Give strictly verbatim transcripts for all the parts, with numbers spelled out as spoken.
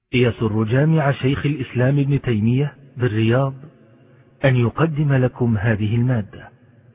يسر جامع شيخ الإسلام ابن تيمية بالرياض أن يقدم لكم هذه المادة.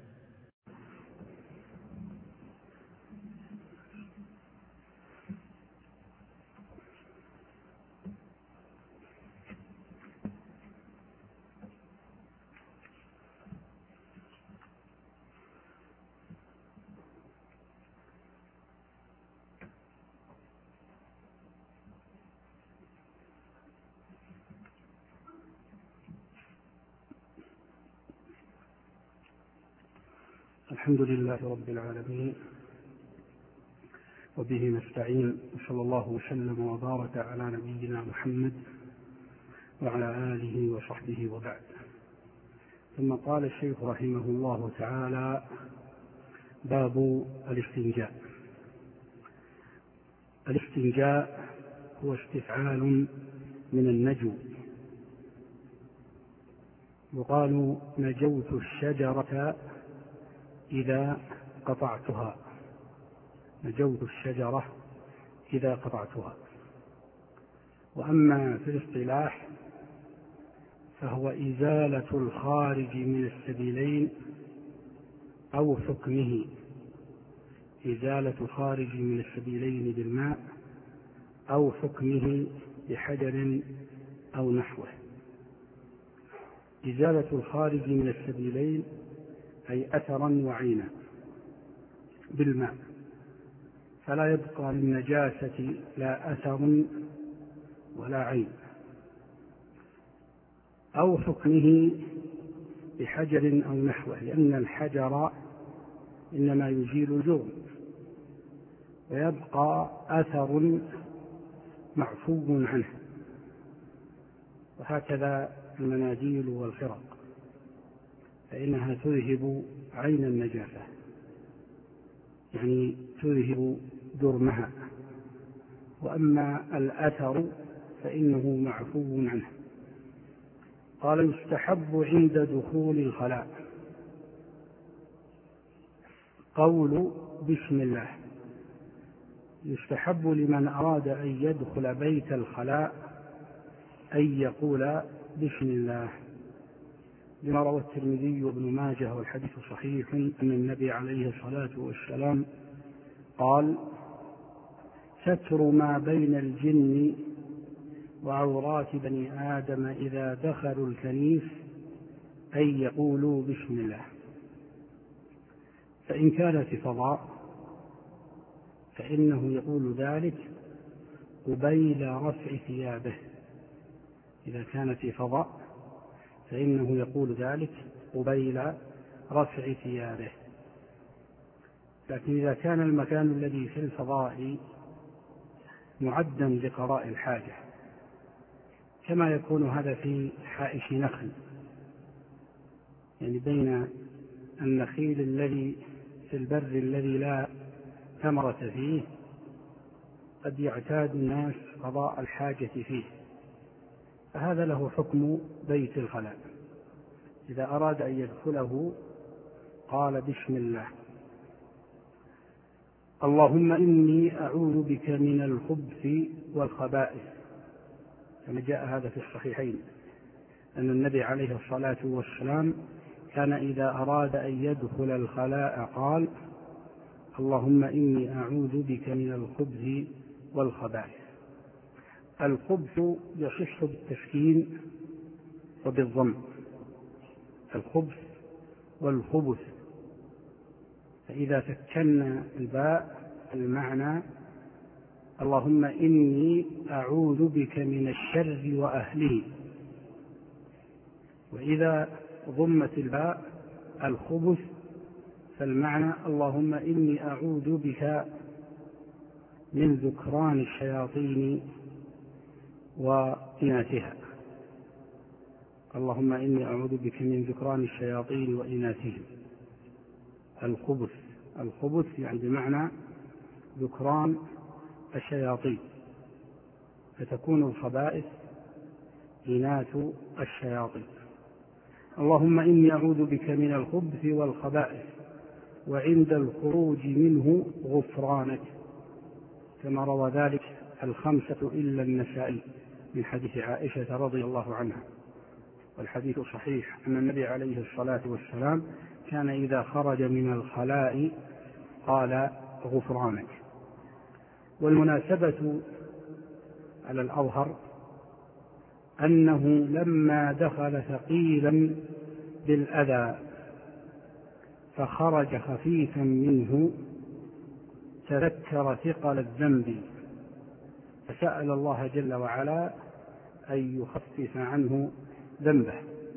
الحمد لله رب العالمين، وبه نستعين، وصلى الله وسلم وبارك على نبينا محمد وعلى آله وصحبه وبعد. ثم قال الشيخ رحمه الله تعالى: باب الاستنجاء. الاستنجاء هو استفعال من النجو، يقال نجوت الشجرة إذا قطعتها، نجوت الشجرة إذا قطعتها. وأما في الاصطلاح فهو إزالة الخارج من السبيلين أو حكمه، إزالة الخارج من السبيلين بالماء أو حكمه بحجر أو نحوه. إزالة الخارج من السبيلين أي أثرا وعينا بالماء، فلا يبقى للنجاسة لا أثر ولا عين، أو حكمه بحجر أو نحوه، لأن الحجر إنما يزيل الجرم، ويبقى أثر معفو عنه. وهكذا المناديل والخرق فإنها تذهب عين النجاسة، يعني تذهب جرمها، وأما الأثر فإنه معفو عنه. قال: يستحب عند دخول الخلاء قول بسم الله. يستحب لمن أراد أن يدخل بيت الخلاء أن يقول بسم الله، لما روى الترمذي وابن ماجه والحديث صحيح أن النبي عليه الصلاة والسلام قال: ستر ما بين الجن وعورات بني آدم إذا دخلوا الكنيس أن يقولوا بسم الله. فإن كان في فضاء فإنه يقول ذلك قبيل رفع ثيابه، إذا كان في فضاء فإنه يقول ذلك قبيل رفع ثيابه. لكن إذا كان المكان الذي في الفضاء معدا لقضاء الحاجة، كما يكون هذا في حائش نخل، يعني بين النخيل الذي في البر الذي لا ثمرة فيه، قد يعتاد الناس قضاء الحاجة فيه، فهذا له حكم بيت الخلاء. إذا أراد أن يدخله قال بسم الله. اللهم إني أعوذ بك من الخبث والخبائث، كما جاء هذا في الصحيحين أن النبي عليه الصلاة والسلام كان إذا أراد أن يدخل الخلاء قال: اللهم إني أعوذ بك من الخبث والخبائث. الخبث يصح بالتسكين وبالضم، الخبث والخبث، فإذا سكنا الباء المعنى اللهم إني أعوذ بك من الشر وأهله، وإذا ضمت الباء الخبث فالمعنى اللهم إني أعوذ بك من ذكران الشياطين وإناثها. اللهم إني أعوذ بك من ذكران الشياطين وإناثهم. الخبث الخبث يعني بمعنى ذكران الشياطين، فتكون الخبائث إناث الشياطين. اللهم إني أعوذ بك من الخبث والخبائث وعند الخروج منه غفرانك، كما روى ذلك الخمسة إلا النسائي من حديث عائشة رضي الله عنها، والحديث صحيح أن النبي عليه الصلاة والسلام كان إذا خرج من الخلاء قال غفرانك. والمناسبة على الأظهر أنه لما دخل ثقيلا بالأذى فخرج خفيفا منه تذكر ثقل الذنب فسأل الله جل وعلا أن يخفف عنه ذنبه،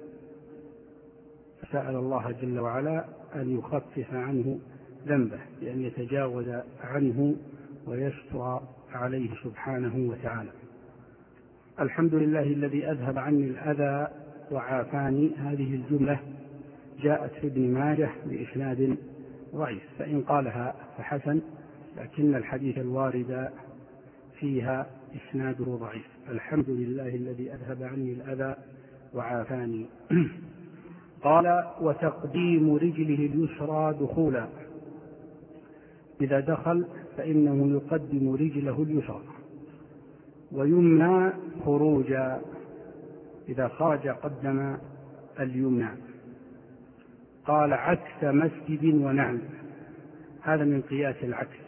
فسأل الله جل وعلا أن يخفف عنه ذنبه بأن يتجاوز عنه ويستر عليه سبحانه وتعالى. الحمد لله الذي أذهب عني الأذى وعافاني، هذه الجملة جاءت في ابن ماجه بإسناد ضعيف، فإن قالها فحسن، لكن الحديث الوارد فيها إسناده ضعيف. الحمد لله الذي أذهب عني الأذى وعافاني. قال: وتقديم رجله اليسرى دخولا، إذا دخل فإنه يقدم رجله اليسرى، ويمنى خروجا، إذا خرج قدم اليمنى. قال: عكس مسجد ونعل، هذا من قياس العكس،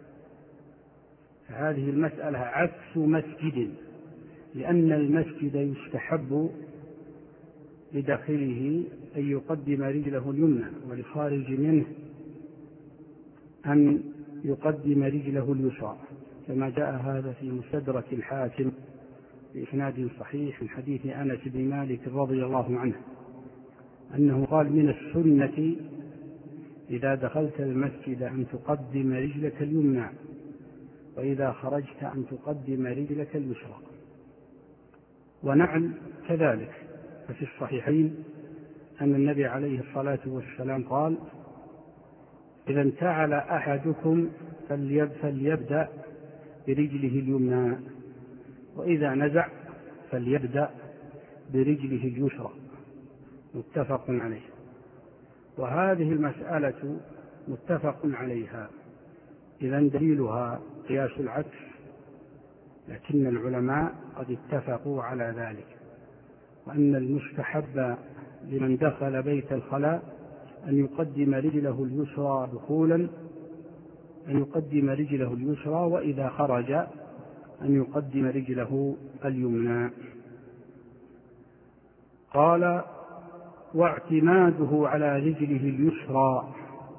هذه المسألة عكس مسجد، لأن المسجد يستحب لداخله أن يقدم رجله اليمنى، ولخارج منه أن يقدم رجله اليسرى، كما جاء هذا في مستدرك الحاكم بإسناد صحيح من حديث أنس بن مالك رضي الله عنه أنه قال: من السنة إذا دخلت المسجد أن تقدم رجلك اليمنى، وإذا خرجت أن تقدم رجلك اليسرى. ونعل كذلك، ففي الصحيحين أن النبي عليه الصلاة والسلام قال: إذا انتعل أحدكم فليبدأ برجله اليمنى، وإذا نزع فليبدأ برجله اليسرى، متفق عليه. وهذه المسألة متفق عليها، إذا دليلها قياس العكس، لكن العلماء قد اتفقوا على ذلك، وأن المستحب لمن دخل بيت الخلاء أن يقدم رجله اليسرى دخولا، أن يقدم رجله اليسرى، وإذا خرج أن يقدم رجله اليمنى. قال: واعتماده على رجله اليسرى،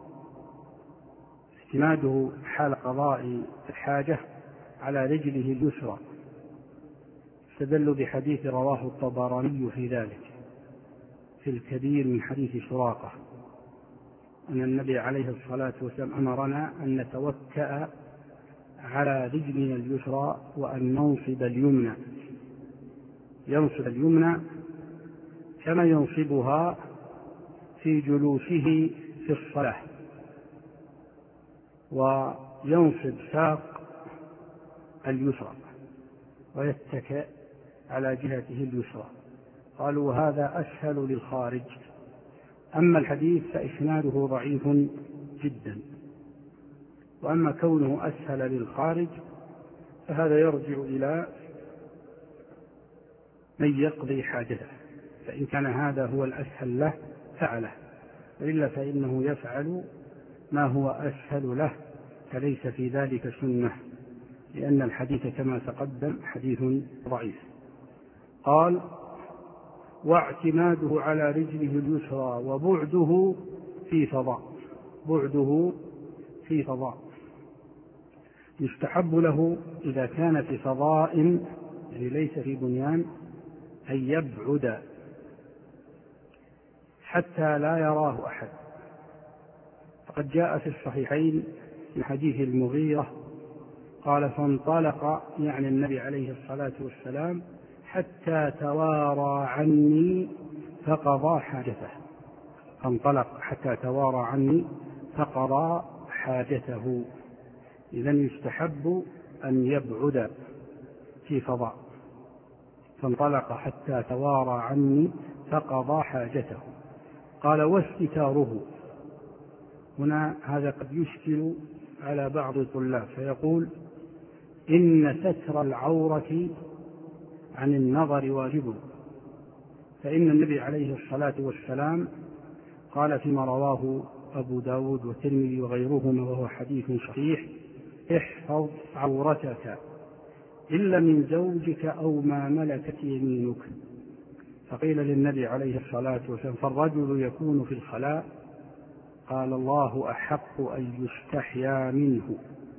اعتماده حال قضاء الحاجة على رجله اليسرى، استدل بحديث رواه الطبراني في ذلك في الكبير من حديث سراقة أن النبي عليه الصلاة والسلام أمرنا أن نتوكأ على رجلنا اليسرى وأن ننصب اليمنى، ينصب اليمنى كما ينصبها في جلوسه في الصلاة، وينصب ساق اليسرى ويتكئ على جهته اليسرى. قالوا: هذا أسهل للخارج. أما الحديث فإسناده ضعيف جدا، وأما كونه أسهل للخارج فهذا يرجع إلى من يقضي حاجته، فإن كان هذا هو الأسهل له فعله، وإلا فإنه يفعل ما هو أسهل له، فليس في ذلك سنة، لأن الحديث كما تقدم حديث ضعيف. قال: واعتماده على رجله اليسرى وبعده في فضاء، بعده في فضاء، يستحب له إذا كان في فضاء يعني ليس في بنيان أن يبعد حتى لا يراه أحد، فقد جاء في الصحيحين من حديث المغيرة قال: فانطلق، يعني النبي عليه الصلاة والسلام، حتى توارى عني فقضى حاجته، فانطلق حتى توارى عني فقضى حاجته. إذن يستحب أن يبعد في فضاء، فانطلق حتى توارى عني فقضى حاجته. قال: واستتاره، هنا هذا قد يشكل على بعض الطلاب، فيقول: إن ستر العورة عن النظر واجب، فإن النبي عليه الصلاة والسلام قال فيما رواه أبو داود والترمذي وغيرهما وهو حديث صحيح: احفظ عورتك إلا من زوجك أو ما ملكت يمينك. فقيل للنبي عليه الصلاة والسلام: فالرجل يكون في الخلاء؟ قال: الله أحق أن يستحيا منه.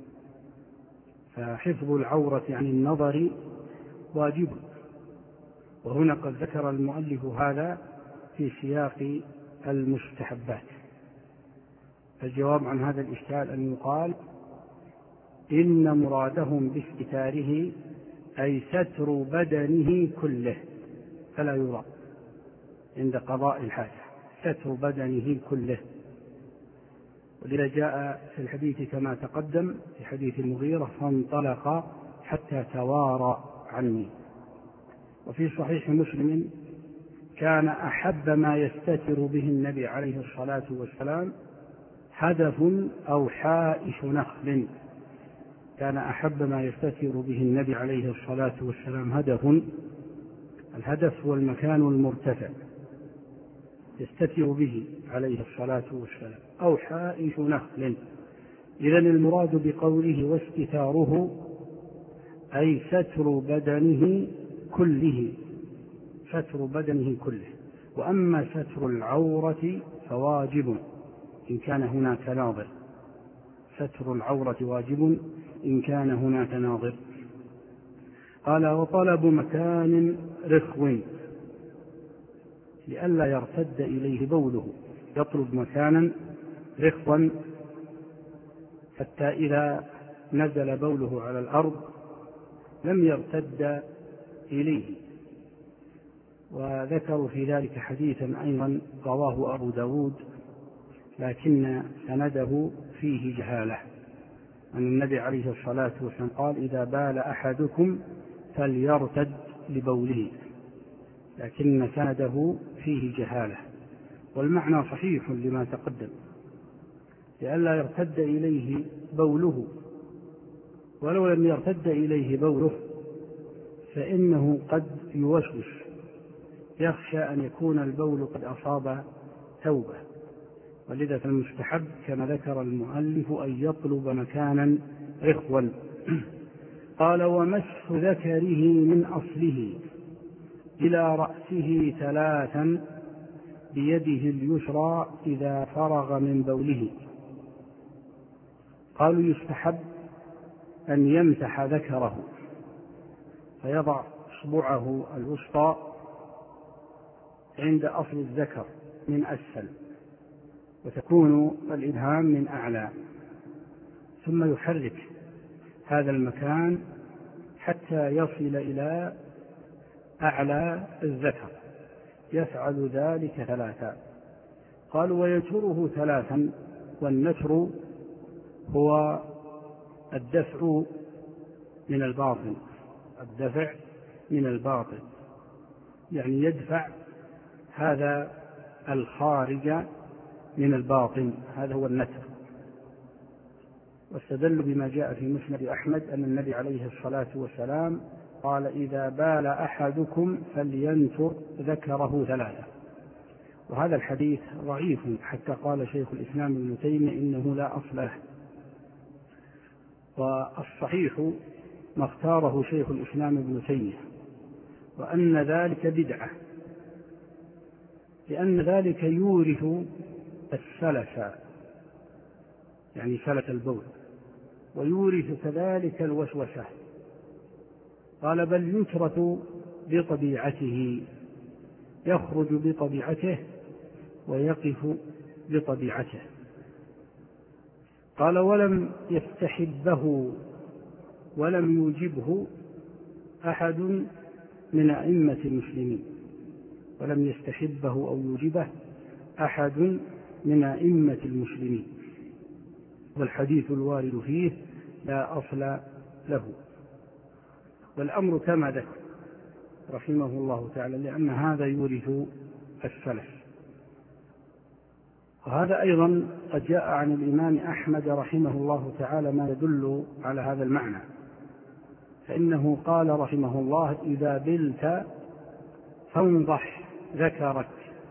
فحفظ العورة عن النظر واجب. وهنا قد ذكر المؤلف هذا في سياق المستحبات. الجواب عن هذا الإشكال أن يقال إن مرادهم باستتاره أي ستر بدنه كله، فلا يرى عند قضاء الحاجة ستر بدنه كله. ولذا جاء في الحديث كما تقدم في حديث المغيرة: فانطلق حتى توارى عني. وفي صحيح مسلم: كان أحب ما يستتر به النبي عليه الصلاة والسلام هدف أو حائش نخل. كان أحب ما يستتر به النبي عليه الصلاة والسلام هدف، الهدف هو المكان المرتفع يستتر به عليه الصلاة والسلام، أو حائش نخل. إذن المراد بقوله واستتاره أي ستر بدنه كله، ستر بدنه كله. وأما ستر العورة فواجب إن كان هناك ناظر، ستر العورة واجب إن كان هناك ناظر. قال: وطلب مكان رخو لئلا يرتد إليه بوله، يطلب مكانا رخوا حتى إذا نزل بوله على الأرض لم يرتد إليه. وذكروا في ذلك حديثا أيضا رواه أبو داود لكن سنده فيه جهالة، أن النبي عليه الصلاة والسلام قال: إذا بال أحدكم فليرتد لبوله، لكن سنده فيه جهالة. والمعنى صحيح لما تقدم، لئلا يرتد إليه بوله. ولو لم يرتد إليه بوله فإنه قد يوسوس، يخشى أن يكون البول قد أصاب ثوبه. ولذا فالمستحب كما ذكر المؤلف أن يطلب مكانا رخوا. قال: ومسح ذكره من أصله إلى رأسه ثلاثا بيده اليسرى إذا فرغ من بوله. قالوا: يستحب أن يمسح ذكره فيضع اصبعه الوسطى عند أصل الذكر من أسفل، وتكون الإبهام من أعلى، ثم يحرك هذا المكان حتى يصل إلى أعلى الذكر، يفعل ذلك ثلاثا. قالوا: ويتره ثلاثا، والنتر هو الدفع من الباطن، الدفع من الباطن يعني يدفع هذا الخارج من الباطن، هذا هو النتر. واستدلوا بما جاء في مسند أحمد أن النبي عليه الصلاة والسلام قال: إذا بال أحدكم فلينتر ذكره ثلاثة. وهذا الحديث ضعيف، حتى قال شيخ الإسلام ابن تيمية إنه لا أصل له. والصحيح ما اختاره شيخ الإسلام ابن تيمية، وأن ذلك بدعة، لأن ذلك يورث السلس، يعني سلس البول، ويورث كذلك الوسوسة. قال: بل يترك بطبيعته، يخرج بطبيعته ويقف بطبيعته. قال: ولم يستحبه ولم يوجبه أحد من أئمة المسلمين، ولم يستحبه أو يوجبه أحد من أئمة المسلمين، والحديث الوارد فيه لا أصل له. والأمر كما ذكر رحمه الله تعالى، لأن هذا يورث السلف. وهذا أيضا قد جاء عن الإمام أحمد رحمه الله تعالى ما يدل على هذا المعنى، فإنه قال رحمه الله: إذا بلت فانضح ذكرك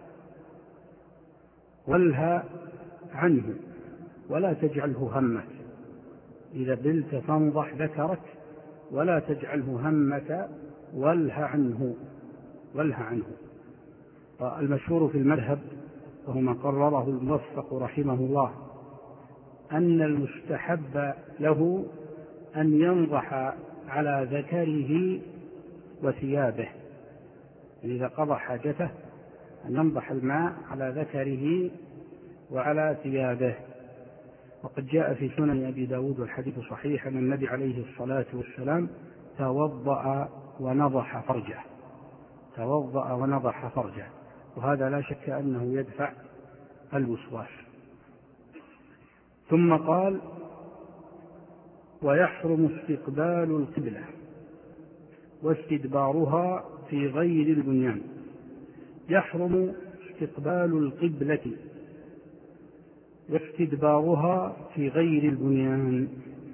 والها عنه ولا تجعله همك. إذا بلت فانضح ذكرك ولا تجعله همك والها عنه والها عنه. المشهور في المذهب وهو ما قرره الموفق رحمه الله أن المستحب له أن ينضح على ذكره وثيابه، إذا قضى حاجته أن ينضح الماء على ذكره وعلى ثيابه. وقد جاء في سنن أبي داود والحديث صحيح أن النبي عليه الصلاة والسلام توضأ ونضح فرجه توضأ ونضح فرجه وهذا لا شك أنه يدفع الوسواس. ثم قال: ويحرم استقبال القبلة واستدبارها في غير البنيان. يحرم استقبال القبلة واستدبارها في غير البنيان.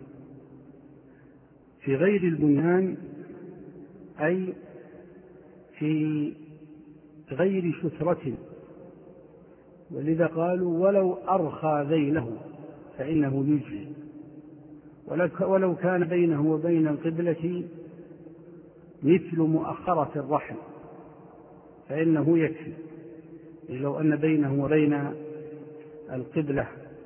في غير البنيان أي في غير سترة، ولذا قالوا: ولو أرخى ذيله فإنه يجزي، ولو كان بينه وبين القبلة مثل مؤخرة الرحل فإنه يكفي. لو أن بينه وبين القبلة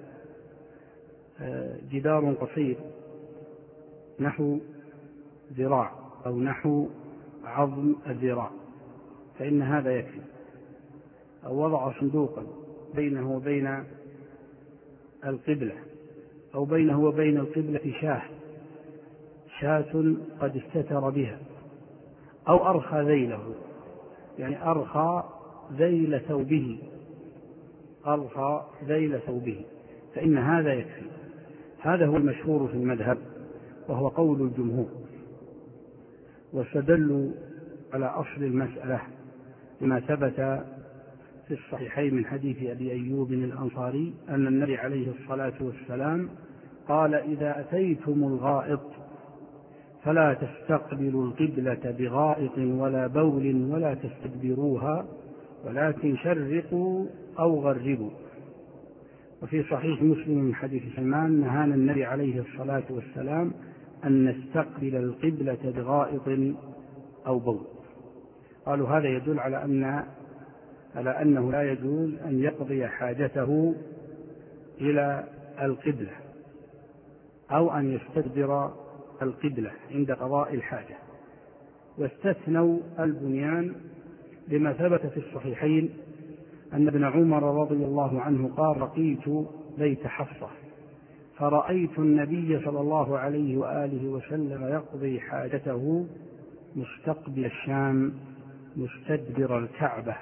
جدار قصير نحو ذراع أو نحو عظم الذراع فإن هذا يكفي. أو وضع صندوقا بينه وبين القبلة أو بينه وبين القبلة شاة شاة قد استتر بها، أو أرخى ذيله يعني أرخى ذيل ثوبه أرخى ذيل ثوبه فإن هذا يكفي. هذا هو المشهور في المذهب وهو قول الجمهور. واستدلوا على أصل المسألة بما ثبت في الصحيحين من حديث أبي أيوب الأنصاري أن النبي عليه الصلاة والسلام قال: إذا أتيتم الغائط فلا تستقبلوا القبلة بغائط ولا بول ولا تستدبروها ولكن شرقوا أو غربوا. وفي صحيح مسلم من حديث سلمان نهانا النبي عليه الصلاة والسلام أن نستقبل القبلة بغائط أو بول. قالوا هذا يدل على أن على أنه لا يجوز أن يقضي حاجته إلى القبلة أو أن يستدبر القبلة عند قضاء الحاجة. واستثنوا البنيان لما ثبت في الصحيحين أن ابن عمر رضي الله عنه قال: لقيت بيت حفصة فرأيت النبي صلى الله عليه وآله وسلم يقضي حاجته مستقبل الشام مستدبر الكعبة.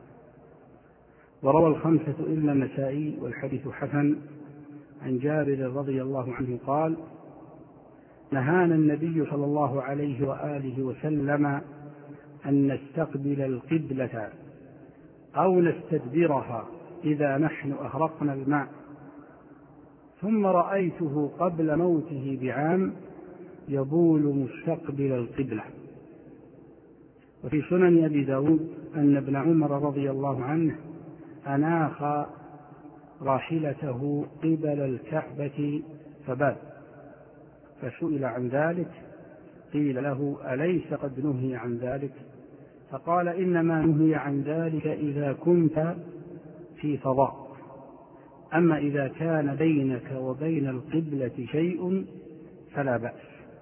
وروى الخمسة إلا النسائي والحديث حسن عن جابر رضي الله عنه قال: نهانا النبي صلى الله عليه وآله وسلم أن نستقبل القبلة أو نستدبرها إذا نحن أهرقنا الماء، ثم رأيته قبل موته بعام يبول مستقبل القبلة. وفي سنن أبي داود أن ابن عمر رضي الله عنه أناخ راحلته قبل الكعبة فبال، فسئل عن ذلك قيل له: أليس قد نهي عن ذلك؟ فقال: إنما نهي عن ذلك إذا كنت في فضاء، أما إذا كان بينك وبين القبلة شيء فلا بأس.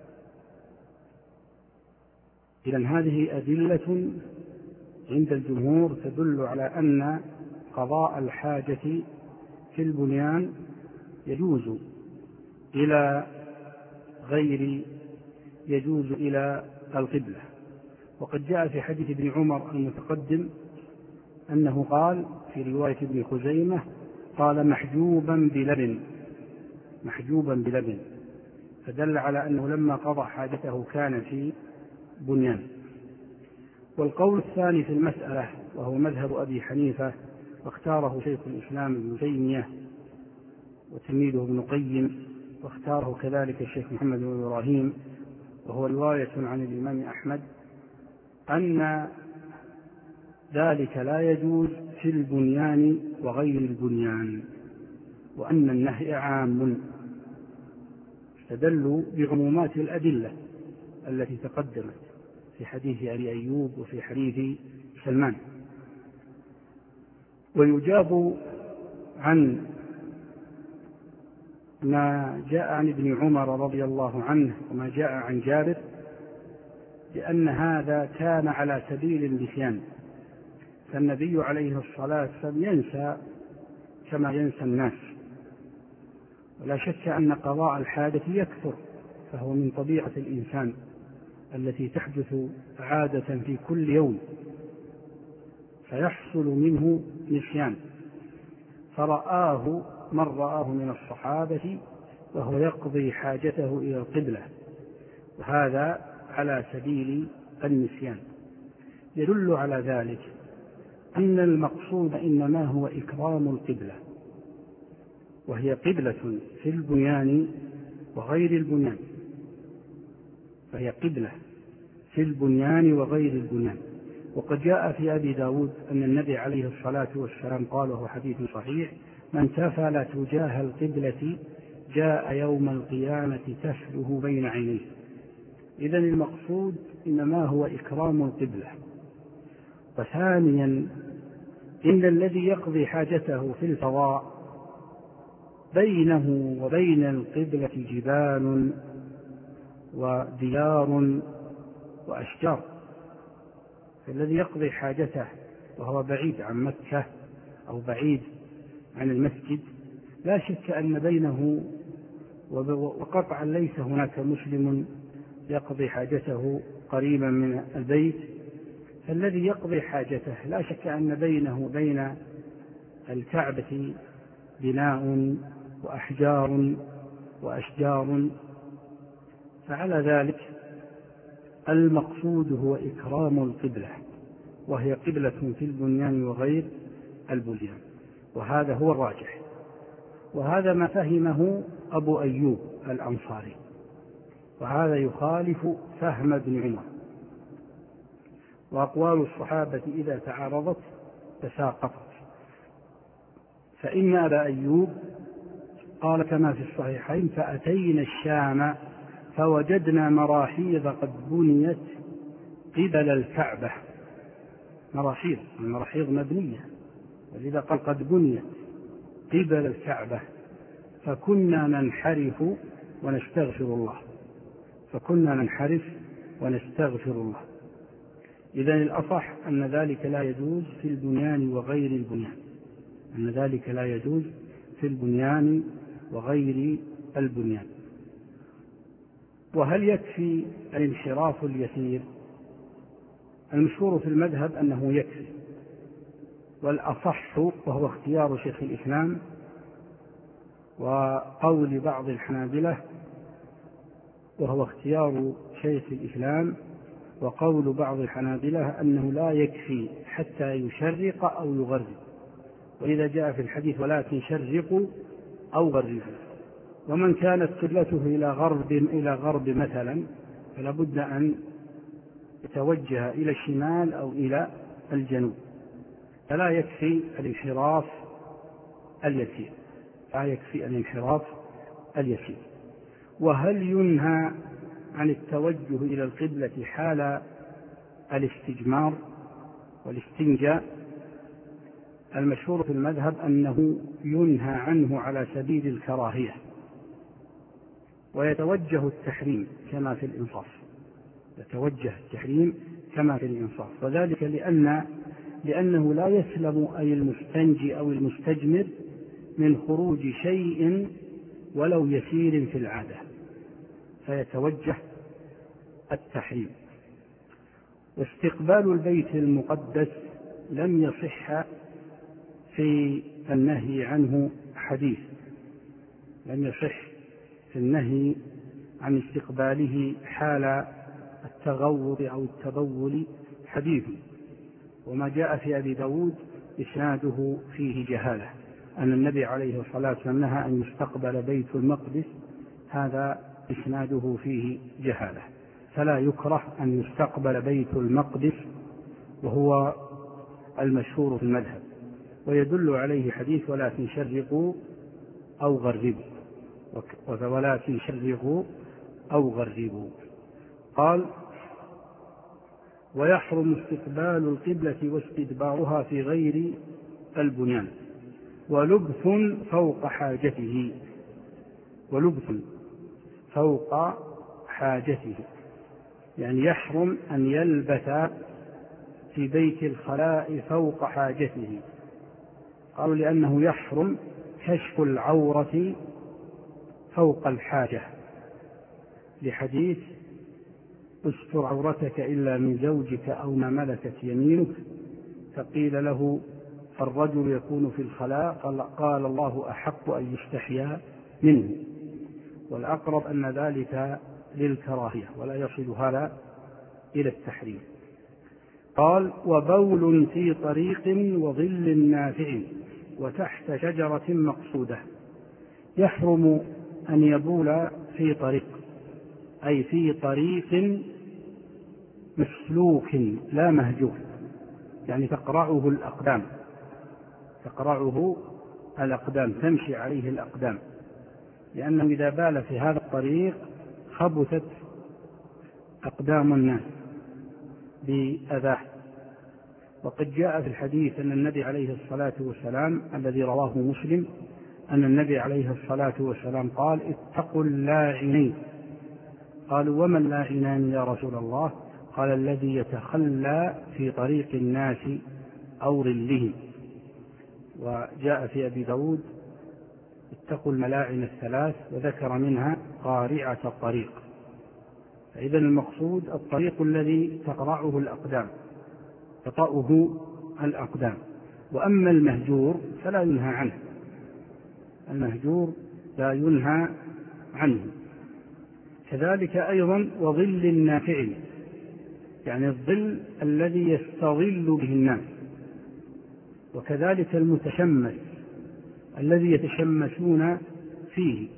إذن هذه أدلة عند الجمهور تدل على أن قضاء الحاجة في البنيان يجوز إلى غير يجوز إلى القبلة. وقد جاء في حديث ابن عمر المتقدم أنه قال في رواية ابن خزيمة قال: محجوبا بلبن محجوبا بلبن فدل على أنه لما قضى حاجته كان في بنيان. والقول الثاني في المسألة وهو مذهب أبي حنيفة واختاره شيخ الإسلام ابن تيمية وتلميذه ابن قيم واختاره كذلك الشيخ محمد بن إبراهيم وهو رواية عن الإمام أحمد أن ذلك لا يجوز في البنيان وغير البنيان، وأن النهي عام. استدلوا بعمومات الأدلة التي تقدمت في حديث أبي أيوب وفي حديث سلمان. ويجاب عن ما جاء عن ابن عمر رضي الله عنه وما جاء عن جابر بأن هذا كان على سبيل النسيان، فالنبي عليه الصلاة والسلام ينسى كما ينسى الناس، ولا شك أن قضاء الحاجة يكثر، فهو من طبيعة الإنسان التي تحدث عادة في كل يوم، فيحصل منه نسيان. فرآه من رآه من الصحابة وهو يقضي حاجته إلى القبلة، وهذا على سبيل النسيان. يدل على ذلك أن المقصود إنما هو إكرام القبلة، وهي قبلة في البنيان وغير البنيان، فهي قبلة في البنيان وغير البنيان. وقد جاء في أبي داود أن النبي عليه الصلاة والسلام قال وهو حديث صحيح: من تفل تجاه القبلة جاء يوم القيامة تفله بين عينيه. إذن المقصود إنما هو إكرام القبلة. وثانيا إن الذي يقضي حاجته في الفضاء بينه وبين القبلة جبال وديار وأشجار، فالذي يقضي حاجته وهو بعيد عن مكة أو بعيد عن المسجد لا شك أن بينه وقطعا ليس هناك مسلم يقضي حاجته قريبا من البيت، فالذي يقضي حاجته لا شك أن بينه وبين الكعبة بناء وأحجار وأشجار، فعلى ذلك المقصود هو إكرام القبلة، وهي قبلة في البنيان وغير البنيان، وهذا هو الراجح، وهذا ما فهمه أبو أيوب الأنصاري، وهذا يخالف فهم ابن عمر. وأقوال الصحابة إذا تعارضت تساقطت، فإن أبا أيوب قال كما في الصحيحين: فأتينا الشام فوجدنا مراحيض قد بنيت قبل الكعبة. مراحيض، المراحيض مبنية، ولذا قال قد بنيت قبل الكعبة، فكنا ننحرف ونستغفر الله فكنا ننحرف ونستغفر الله. إذن الأصح أن ذلك لا يجوز في البنيان وغير البنيان، أن ذلك لا يجوز في البنيان وغير البنيان. وهل يكفي الانحراف اليسير؟ المشهور في المذهب أنه يكفي، والأصح وهو اختيار شيخ الإسلام وقول بعض الحنابلة، وهو اختيار شيخ الإسلام وقول بعض الحنابلة أنه لا يكفي حتى يشرق أو يغرب، وإذا جاء في الحديث ولكن شرقوا أو غربوا. ومن كانت قبلته إلى غرب إلى غرب مثلا فلا بد أن يتوجه إلى الشمال أو إلى الجنوب، فلا يكفي الانحراف اليسير لا يكفي الانحراف اليسير. وهل ينهى عن التوجه إلى القبلة حال الاستجمار والاستنجاء؟ المشهور في المذهب أنه ينهى عنه على سبيل الكراهية، ويتوجه التحريم كما في الإنصاف يتوجه التحريم كما في الإنصاف وذلك لأن لأنه لا يسلم أي المستنجي أو المستجمر من خروج شيء ولو يسير في العادة، فيتوجه التحريم. واستقبال البيت المقدس لم يصح في النهي عنه حديث، لم يصح في النهي عن استقباله حال التغوط أو التبول حديث. وما جاء في أبي داود إسناده فيه جهالة، أن النبي عليه الصلاة والسلام نهى أن يستقبل بيت المقدس، هذا إسناده فيه جهالة. فلا يكره أن يستقبل بيت المقدس، وهو المشهور في المذهب، ويدل عليه حديث ولكن شرقوا أو غربوا، ولكن شرقوا أو غربوا. قال: ويحرم استقبال القبلة واستدبارها في غير البنيان، ولبث فوق حاجته، ولبث فوق حاجته، يعني يحرم أن يلبث في بيت الخلاء فوق حاجته. قالوا لأنه يحرم كشف العورة فوق الحاجة، لحديث: استر عورتك إلا من زوجك أو ما ملكت يمينك. فقيل له: الرجل يكون في الخلاء، قال: الله أحق أن يستحيا منه. والأقرب أن ذلك للكراهية ولا يصل هذا إلى التحريم. قال: وبول في طريق وظل نافع وتحت شجرة مقصودة. يحرم أن يبول في طريق، أي في طريق مسلوك لا مهجور، يعني تقرعه الأقدام، تقرعه الأقدام تمشي عليه الأقدام، لأنه إذا بال في هذا الطريق خبثت أقدام الناس بأذاه. وقد جاء في الحديث أن النبي عليه الصلاة والسلام الذي رواه مسلم أن النبي عليه الصلاة والسلام قال: اتقوا اللاعنين. قالوا: وما اللاعنان يا رسول الله؟ قال: الذي يتخلى في طريق الناس أو ظلهم. وجاء في أبي داود: اتقوا الملاعن الثلاث، وذكر منها قارعة الطريق. فإذا المقصود الطريق الذي تقرعه الأقدام، تطأه الأقدام. وأما المهجور فلا ينهى عنه، المهجور لا ينهى عنه. كذلك أيضا وظل نافع، يعني الظل الذي يستظل به الناس. وكذلك المتشمس الذي يتشمسون فيه.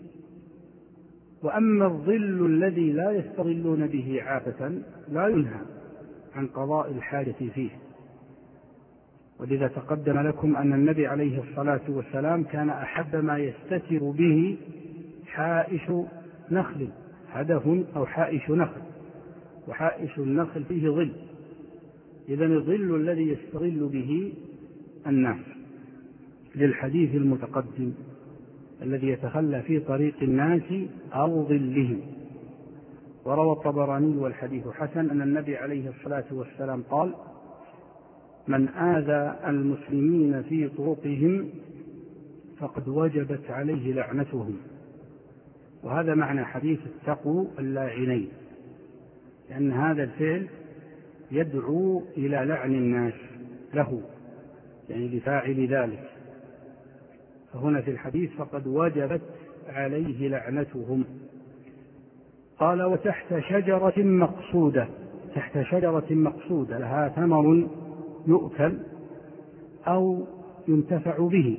وأما الظل الذي لا يستظلون به عادة لا ينهى عن قضاء الحاجة فيه. ولذا تقدم لكم أن النبي عليه الصلاة والسلام كان أحب ما يستتر به حائش نخل، هدف أو حائش نخل، وحائش النخل فيه ظل. إذن الظل الذي يستظل به الناس، للحديث المتقدم الذي يتخلى في طريق الناس أو ظلهم. وروى الطبراني والحديث حسن أن النبي عليه الصلاة والسلام قال: من آذى المسلمين في طرقهم فقد وجبت عليه لعنتهم. وهذا معنى حديث اتقوا اللاعنين، لأن هذا الفعل يدعو إلى لعن الناس له، يعني لفاعل ذلك. فهنا في الحديث فقد وجبت عليه لعنتهم. قال: وتحت شجرة مقصودة، تحت شجرة مقصودة لها ثمر يؤكل أو ينتفع به.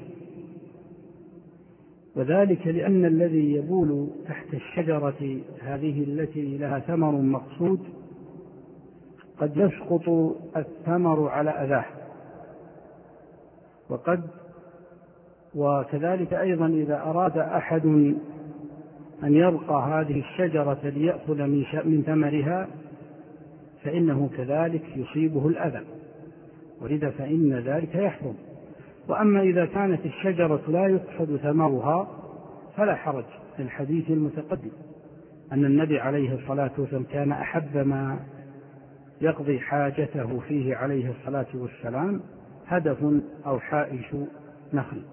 وذلك لأن الذي يبول تحت الشجرة هذه التي لها ثمر مقصود قد يسقط الثمر على أذاه، وقد وكذلك أيضا إذا أراد أحد أن يرقى هذه الشجرة ليأخذ من ثمرها فإنه كذلك يصيبه الأذى، ولذا فإن ذلك يحرم. وأما إذا كانت الشجرة لا يقصد ثمرها فلا حرج، في الحديث المتقدم أن النبي عليه الصلاة والسلام كان أحب ما يقضي حاجته فيه عليه الصلاة والسلام هدف أو حائش نخل.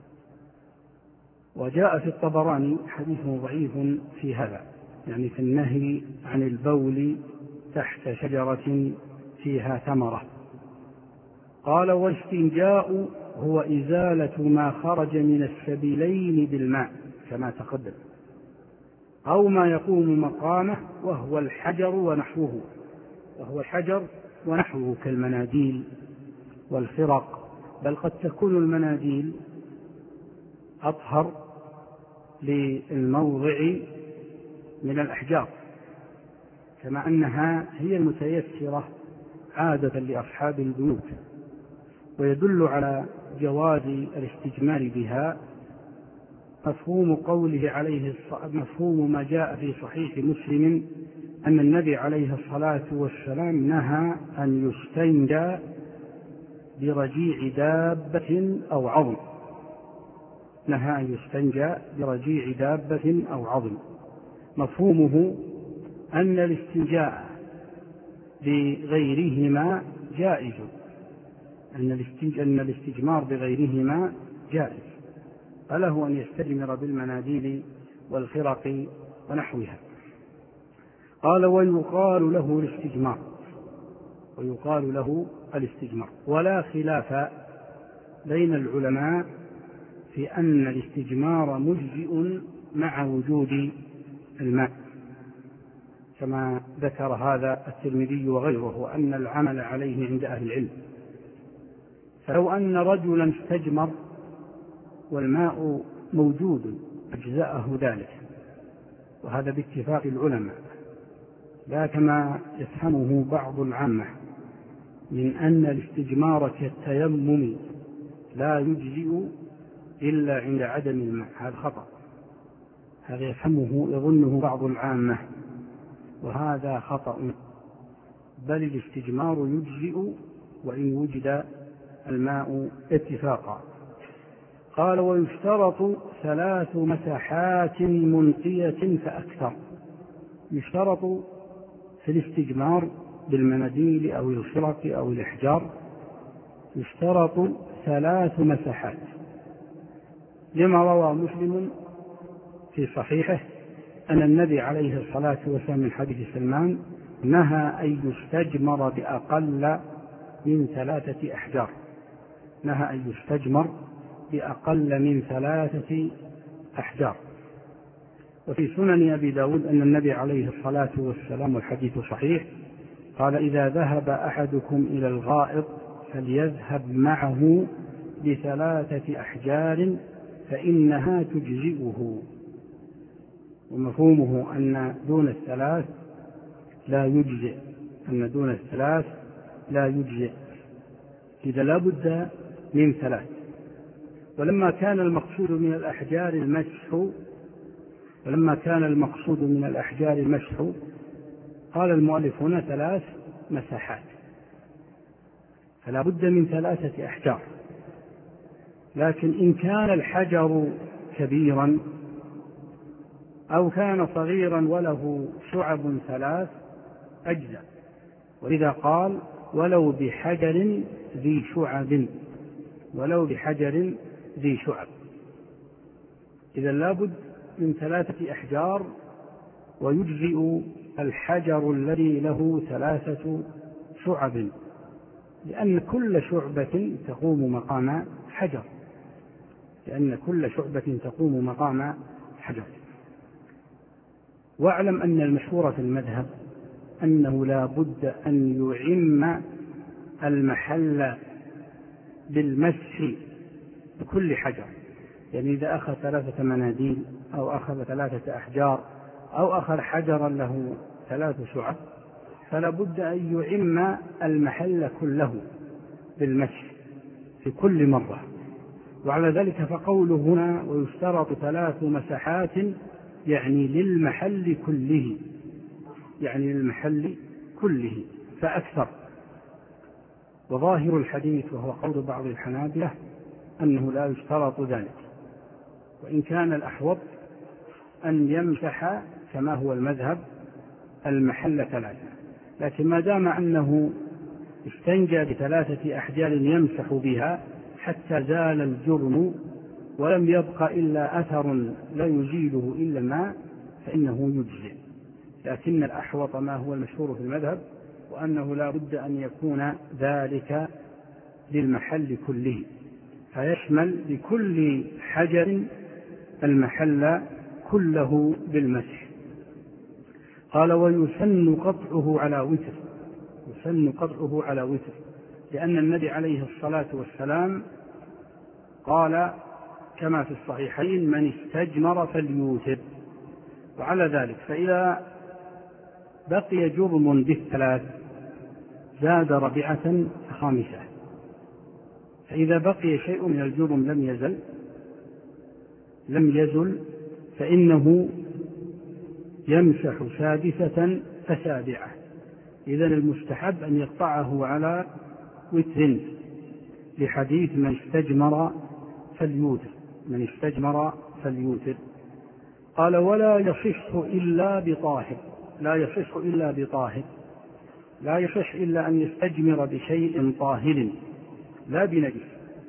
وجاء في الطبراني حديث ضعيف في هذا، يعني في النهي عن البول تحت شجرة فيها ثمرة. قال: والاستنجاء هو إزالة ما خرج من السبيلين بالماء كما تقدم، أو ما يقوم مقامه وهو الحجر ونحوه، وهو الحجر ونحوه كالمناديل والخرق، بل قد تكون المناديل أطهر للموضع من الأحجار، كما أنها هي المتيسرة عادة لأصحاب البيوت. ويدل على جواز الاستجمار بها مفهوم قوله عليه الصلاة مفهوم ما جاء في صحيح مسلم أن النبي عليه الصلاة والسلام نهى أن يستنجى برجيع دابة أو عظم نهى أن يستنجى برجيع دابة أو عظم. مفهومه أن الاستنجاء بغيرهما جائز، أن الاستجمار بغيرهما جائز، فله أن يستجمر بالمناديل والخرق ونحوها. قال ويقال له الاستجمار ويقال له الاستجمار ولا خلاف بين العلماء في أن الاستجمار مجزئ مع وجود الماء، كما ذكر هذا الترمذي وغيره، وأن العمل عليه عند أهل العلم. فلو أن رجلا استجمر والماء موجود أجزأه ذلك، وهذا باتفاق العلماء، لا كما يفهمه بعض العامة من أن الاستجمار كالتيمم لا يجزئ إلا عند عدم الماء. هذا خطأ، هذا يفهمه يظنه بعض العامة، وهذا خطأ، بل الاستجمار يجزئ وإن وجد الماء اتفاقا. قال ويشترط ثلاث مساحات منقية فأكثر. يشترط في الاستجمار بالمناديل أو الخرق أو الإحجار يشترط ثلاث مساحات، لما روى مسلم في صحيحه أن النبي عليه الصلاة والسلام من حديث سلمان نهى أن يستجمر بأقل من ثلاثة أحجار نهى أن يستجمر بأقل من ثلاثة أحجار. وفي سنن أبي داود أن النبي عليه الصلاة والسلام والحديث صحيح قال إذا ذهب أحدكم إلى الغائط فليذهب معه بثلاثة أحجار فإنها تجزئه. ومفهومه أن دون الثلاث لا يجزئ أن دون الثلاث لا يجزئ إذا لا بد من ثلاث. ولما كان المقصود من الأحجار المسح ولما كان المقصود من الأحجار المسح قال المؤلف هنا ثلاث مساحات، فلا بد من ثلاثة أحجار. لكن إن كان الحجر كبيرا أو كان صغيرا وله شعب ثلاث أجزاء، ولذا قال ولو بحجر ذي شعب ولو بحجر ذي شعب إذا لابد من ثلاثة أحجار، ويجزئ الحجر الذي له ثلاثة شعب، لأن كل شعبة تقوم مقام حجر لأن كل شعبة تقوم مقام حجر. واعلم أن المشهور في المذهب أنه لا بد أن يعم المحل بالمسح بكل حجر، يعني إذا أخذ ثلاثة مناديل أو أخذ ثلاثة أحجار أو أخذ حجرا له ثلاث شعب فلا بد أن يعم المحل كله بالمسح في كل مرة. وعلى ذلك فقوله هنا ويشترط ثلاث مساحات يعني للمحل كله يعني للمحل كله فأكثر. وظاهر الحديث وهو قول بعض الحنابلة أنه لا يشترط ذلك، وإن كان الأحوط أن يمسح كما هو المذهب المحل ثلاثة، لكن ما دام أنه استنجى بثلاثة أحجار يمسح بها حتى زال الجرم ولم يبق إلا أثر لا يزيله إلا الماء فإنه يجزئ. لكن الأحوط ما هو المشهور في المذهب وأنه لا بد أن يكون ذلك للمحل كله، فيشمل بكل حجر المحل كله بالمسح. قال ويسن قطعه على وتر يسن قطعه على وتر لأن النبي عليه الصلاة والسلام قال كما في الصحيحين من استجمر فليوتر. وعلى ذلك فإذا بقي جرم بالثلاث زاد رابعة خامسة. فإذا بقي شيء من الجرم لم يزل لم يزل فإنه يمسح سادسة فسابعة. إذن المستحب أن يقطعه على وتر، لحديث من استجمر فليوتر من استجمر فليوتر. قال ولا يصح إلا بطاهر لا يصح إلا بطاهر لا يصح إلا أن يستجمر بشيء طاهر لا بنجس.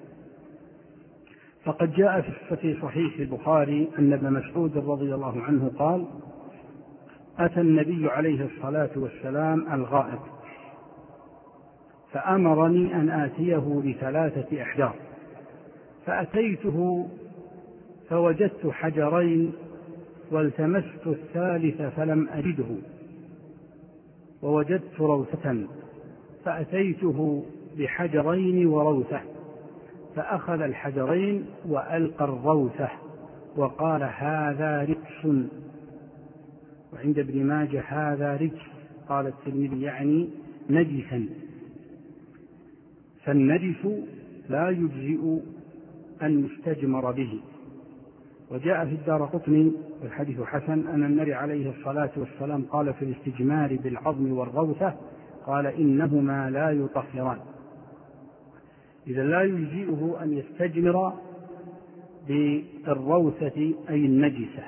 فقد جاء في صحيح البخاري أن ابن مسعود رضي الله عنه قال أتى النبي عليه الصلاة والسلام الغائط فأمرني أن آتيه بثلاثة أحجار، فأتيته فوجدت حجرين والتمست الثالث فلم أجده، ووجدت روثة فأتيته بحجرين وروثة، فأخذ الحجرين وألقى الروثة وقال هذا رجس، وعند ابن ماجه هذا رجس، قال الترمذي يعني نجسا. فالنجس لا يجزئ أن يستجمر به. وجاء في الدارقطني والحديث حسن أن النبي عليه الصلاة والسلام قال في الاستجمار بالعظم والروثة قال إنهما لا يطهران. إذا لا يجزئه أن يستجمر بالروثة أي النجسة،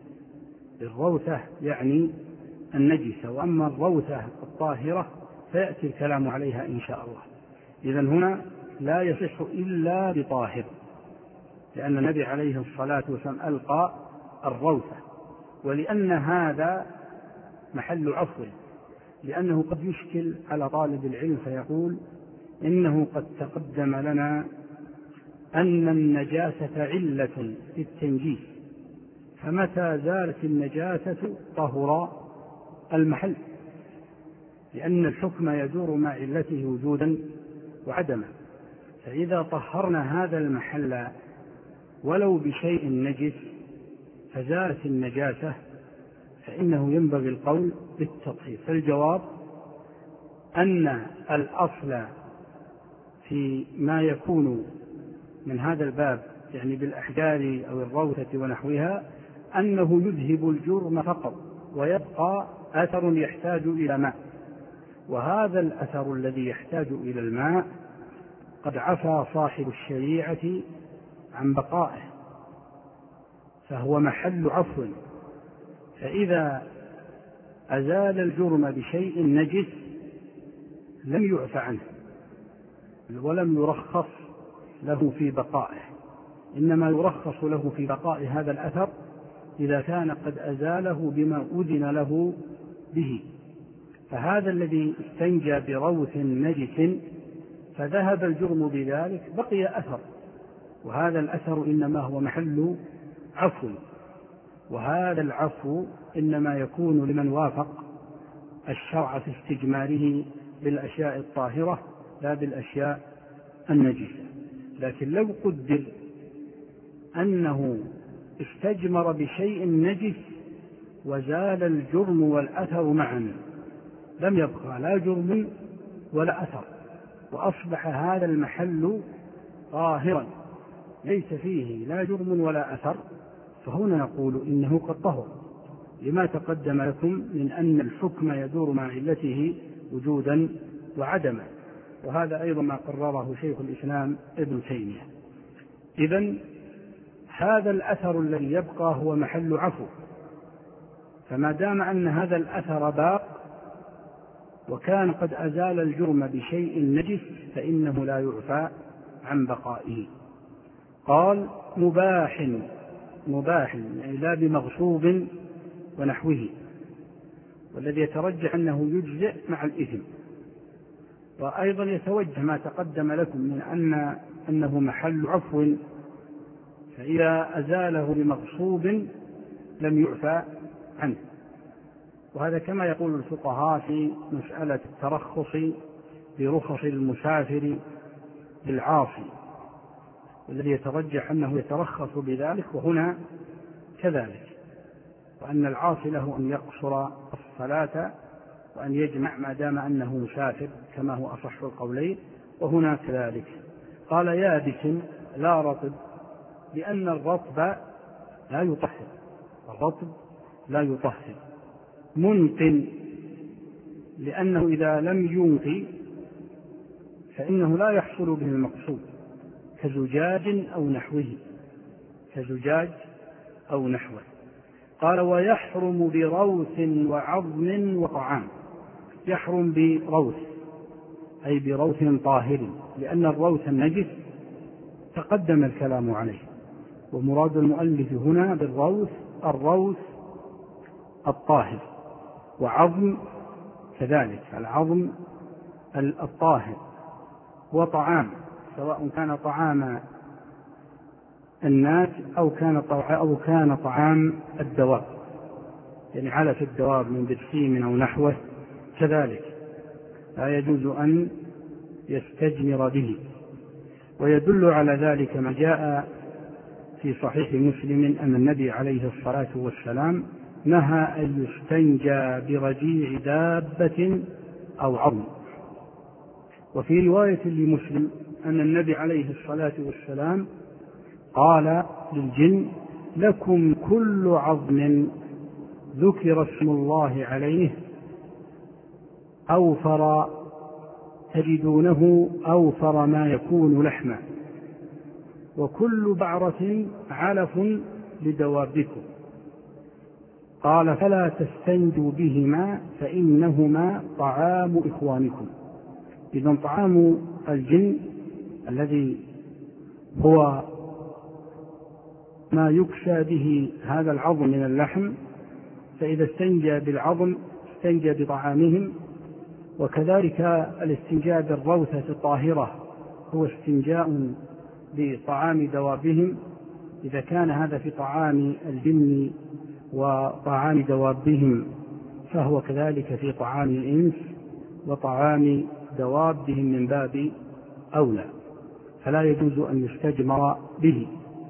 الروثة يعني النجسة، وأما الروثة الطاهرة فيأتي الكلام عليها إن شاء الله. إذن هنا لا يصح إلا بطاهر، لأن النبي عليه الصلاة والسلام ألقى الروثة، ولأن هذا محل عفو، لأنه قد يشكل على طالب العلم فيقول إنه قد تقدم لنا أن النجاسة علة في التنجيس، فمتى زالت النجاسة طهر المحل، لأن الحكم يدور مع علته وجودا وعدما. فإذا طهرنا هذا المحل ولو بشيء نجس فزالت النجاسة فإنه ينبغي القول بالتطهير. فالجواب أن الأصل في ما يكون من هذا الباب يعني بالأحجار أو الروثة ونحوها أنه يذهب الجرم فقط ويبقى أثر يحتاج إلى ماء، وهذا الأثر الذي يحتاج إلى الماء قد عفى صاحب الشريعة عن بقائه، فهو محل عفو. فإذا أزال الجرم بشيء نجس لم يعفى عنه ولم يرخص له في بقائه، إنما يرخص له في بقاء هذا الأثر إذا كان قد أزاله بما أذن له به. فهذا الذي استنجى بروث نجس فذهب الجرم بذلك بقي أثر، وهذا الأثر إنما هو محل عفو، وهذا العفو إنما يكون لمن وافق الشرع في استجماره بالأشياء الطاهرة لا بالأشياء النجسة. لكن لو قدر أنه استجمر بشيء نجس وزال الجرم والأثر معا لم يبقى لا جرم ولا أثر، وأصبح هذا المحل طاهرا ليس فيه لا جرم ولا أثر، فهنا نقول إنه قد طهر، لما تقدم لكم من أن الحكم يدور مع علته وجودا وعدما، وهذا أيضا ما قرره شيخ الإسلام ابن تيمية. إذن هذا الأثر الذي يبقى هو محل عفو، فما دام أن هذا الأثر باق وكان قد أزال الجرم بشيء نجس فإنه لا يعفى عن بقائه. قال مباح مباح يعني لا بمغصوب ونحوه، والذي يترجح أنه يجزئ مع الإثم. وأيضا يتوجه ما تقدم لكم من أن أنه محل عفو، فإذا أزاله بمغصوب لم يعفى عنه. وهذا كما يقول الفقهاء في مسألة الترخص برخص المسافر بالعاصي، والذي يترجح أنه يترخص بذلك، وهنا كذلك، وأن العاصي له أن يقصر الصلاة وأن يجمع ما دام أنه مسافر كما هو أصح القولين، وهنا كذلك. قال يابس لا رطب، لأن الرطب لا يطهر، الرطب لا يطهر. منق، لأنه إذا لم ينقي فإنه لا يحصل به المقصود، كزجاج أو نحوه، كزجاج أو نحوه. قال ويحرم بروث وعظم وطعام. يحرم بروث أي بروث طاهر، لأن الروث النجس تقدم الكلام عليه، ومراد المؤلف هنا بالروث الروث الطاهر، وعظم كذلك العظم الطاهر، وطعام سواء كان طعام الناس أو كان أو كان طعام الدواب، يعني علف الدواب من برسيم أو نحوه كذلك لا يجوز أن يستجمر به. ويدل على ذلك ما جاء في صحيح مسلم أن النبي عليه الصلاة والسلام نهى أن يستنجى برجيع دابة أو عظم. وفي رواية لمسلم أن النبي عليه الصلاة والسلام قال للجن لكم كل عظم ذكر اسم الله عليه أوفر تجدونه أوفر ما يكون لحما، وكل بعرة علف لدوابكم. قال فلا تستنجوا بهما فإنهما طعام إخوانكم. إذن طعام الجن الذي هو ما يكسى به هذا العظم من اللحم، فإذا استنجى بالعظم استنجى بطعامهم. وكذلك الاستنجاء بالروثة الطاهرة هو استنجاء بطعام دوابهم، إذا كان هذا في طعام الجن وطعام دوابهم فهو كذلك في طعام الإنس وطعام دوابهم من باب أولى، فلا يجوز أن يستجمر به.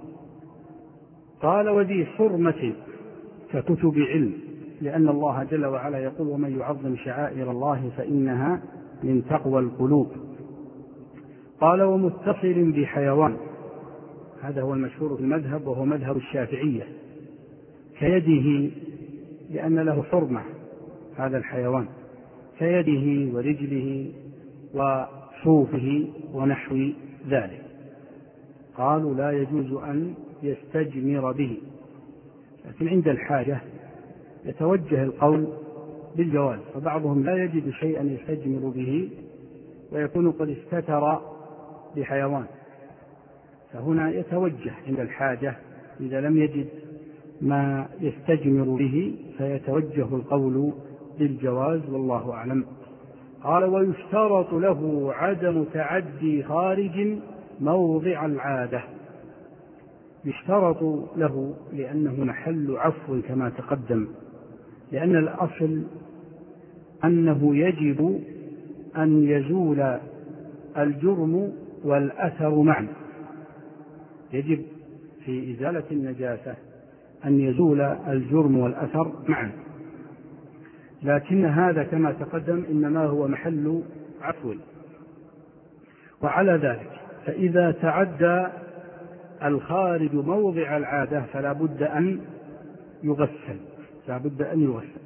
قال وذي حرمة ككتب علم، لأن الله جل وعلا يقول ومن يعظم شعائر الله فإنها من تقوى القلوب. قال ومتصل بحيوان، هذا هو المشهور في المذهب وهو مذهب الشافعية، كيده لأن له حرمة هذا الحيوان، كيده ورجله وصوفه ونحو ذلك. قالوا لا يجوز أن يستجمر به، لكن عند الحاجة يتوجه القول بالجواز، فبعضهم لا يجد شيئا يستجمر به ويكون قد استتر بحيوان، فهنا يتوجه عند الحاجة إذا لم يجد ما يستجمر به فيتوجه القول بالجواز والله أعلم. قال ويشترط له عدم تعدي خارج موضع العادة. يشترط له لأنه محل عفو كما تقدم، لأن الأصل أنه يجب أن يزول الجرم والأثر معا، يجب في إزالة النجاسة أن يزول الجرم والأثر معا، لكن هذا كما تقدم إنما هو محل عفو. وعلى ذلك فإذا تعدى الخارج موضع العادة فلا بد أن يغسل، لا بد أن يغسل.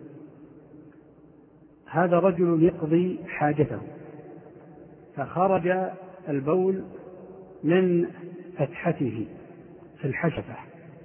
هذا رجل يقضي حاجته فخرج البول من فتحته في الحشفة،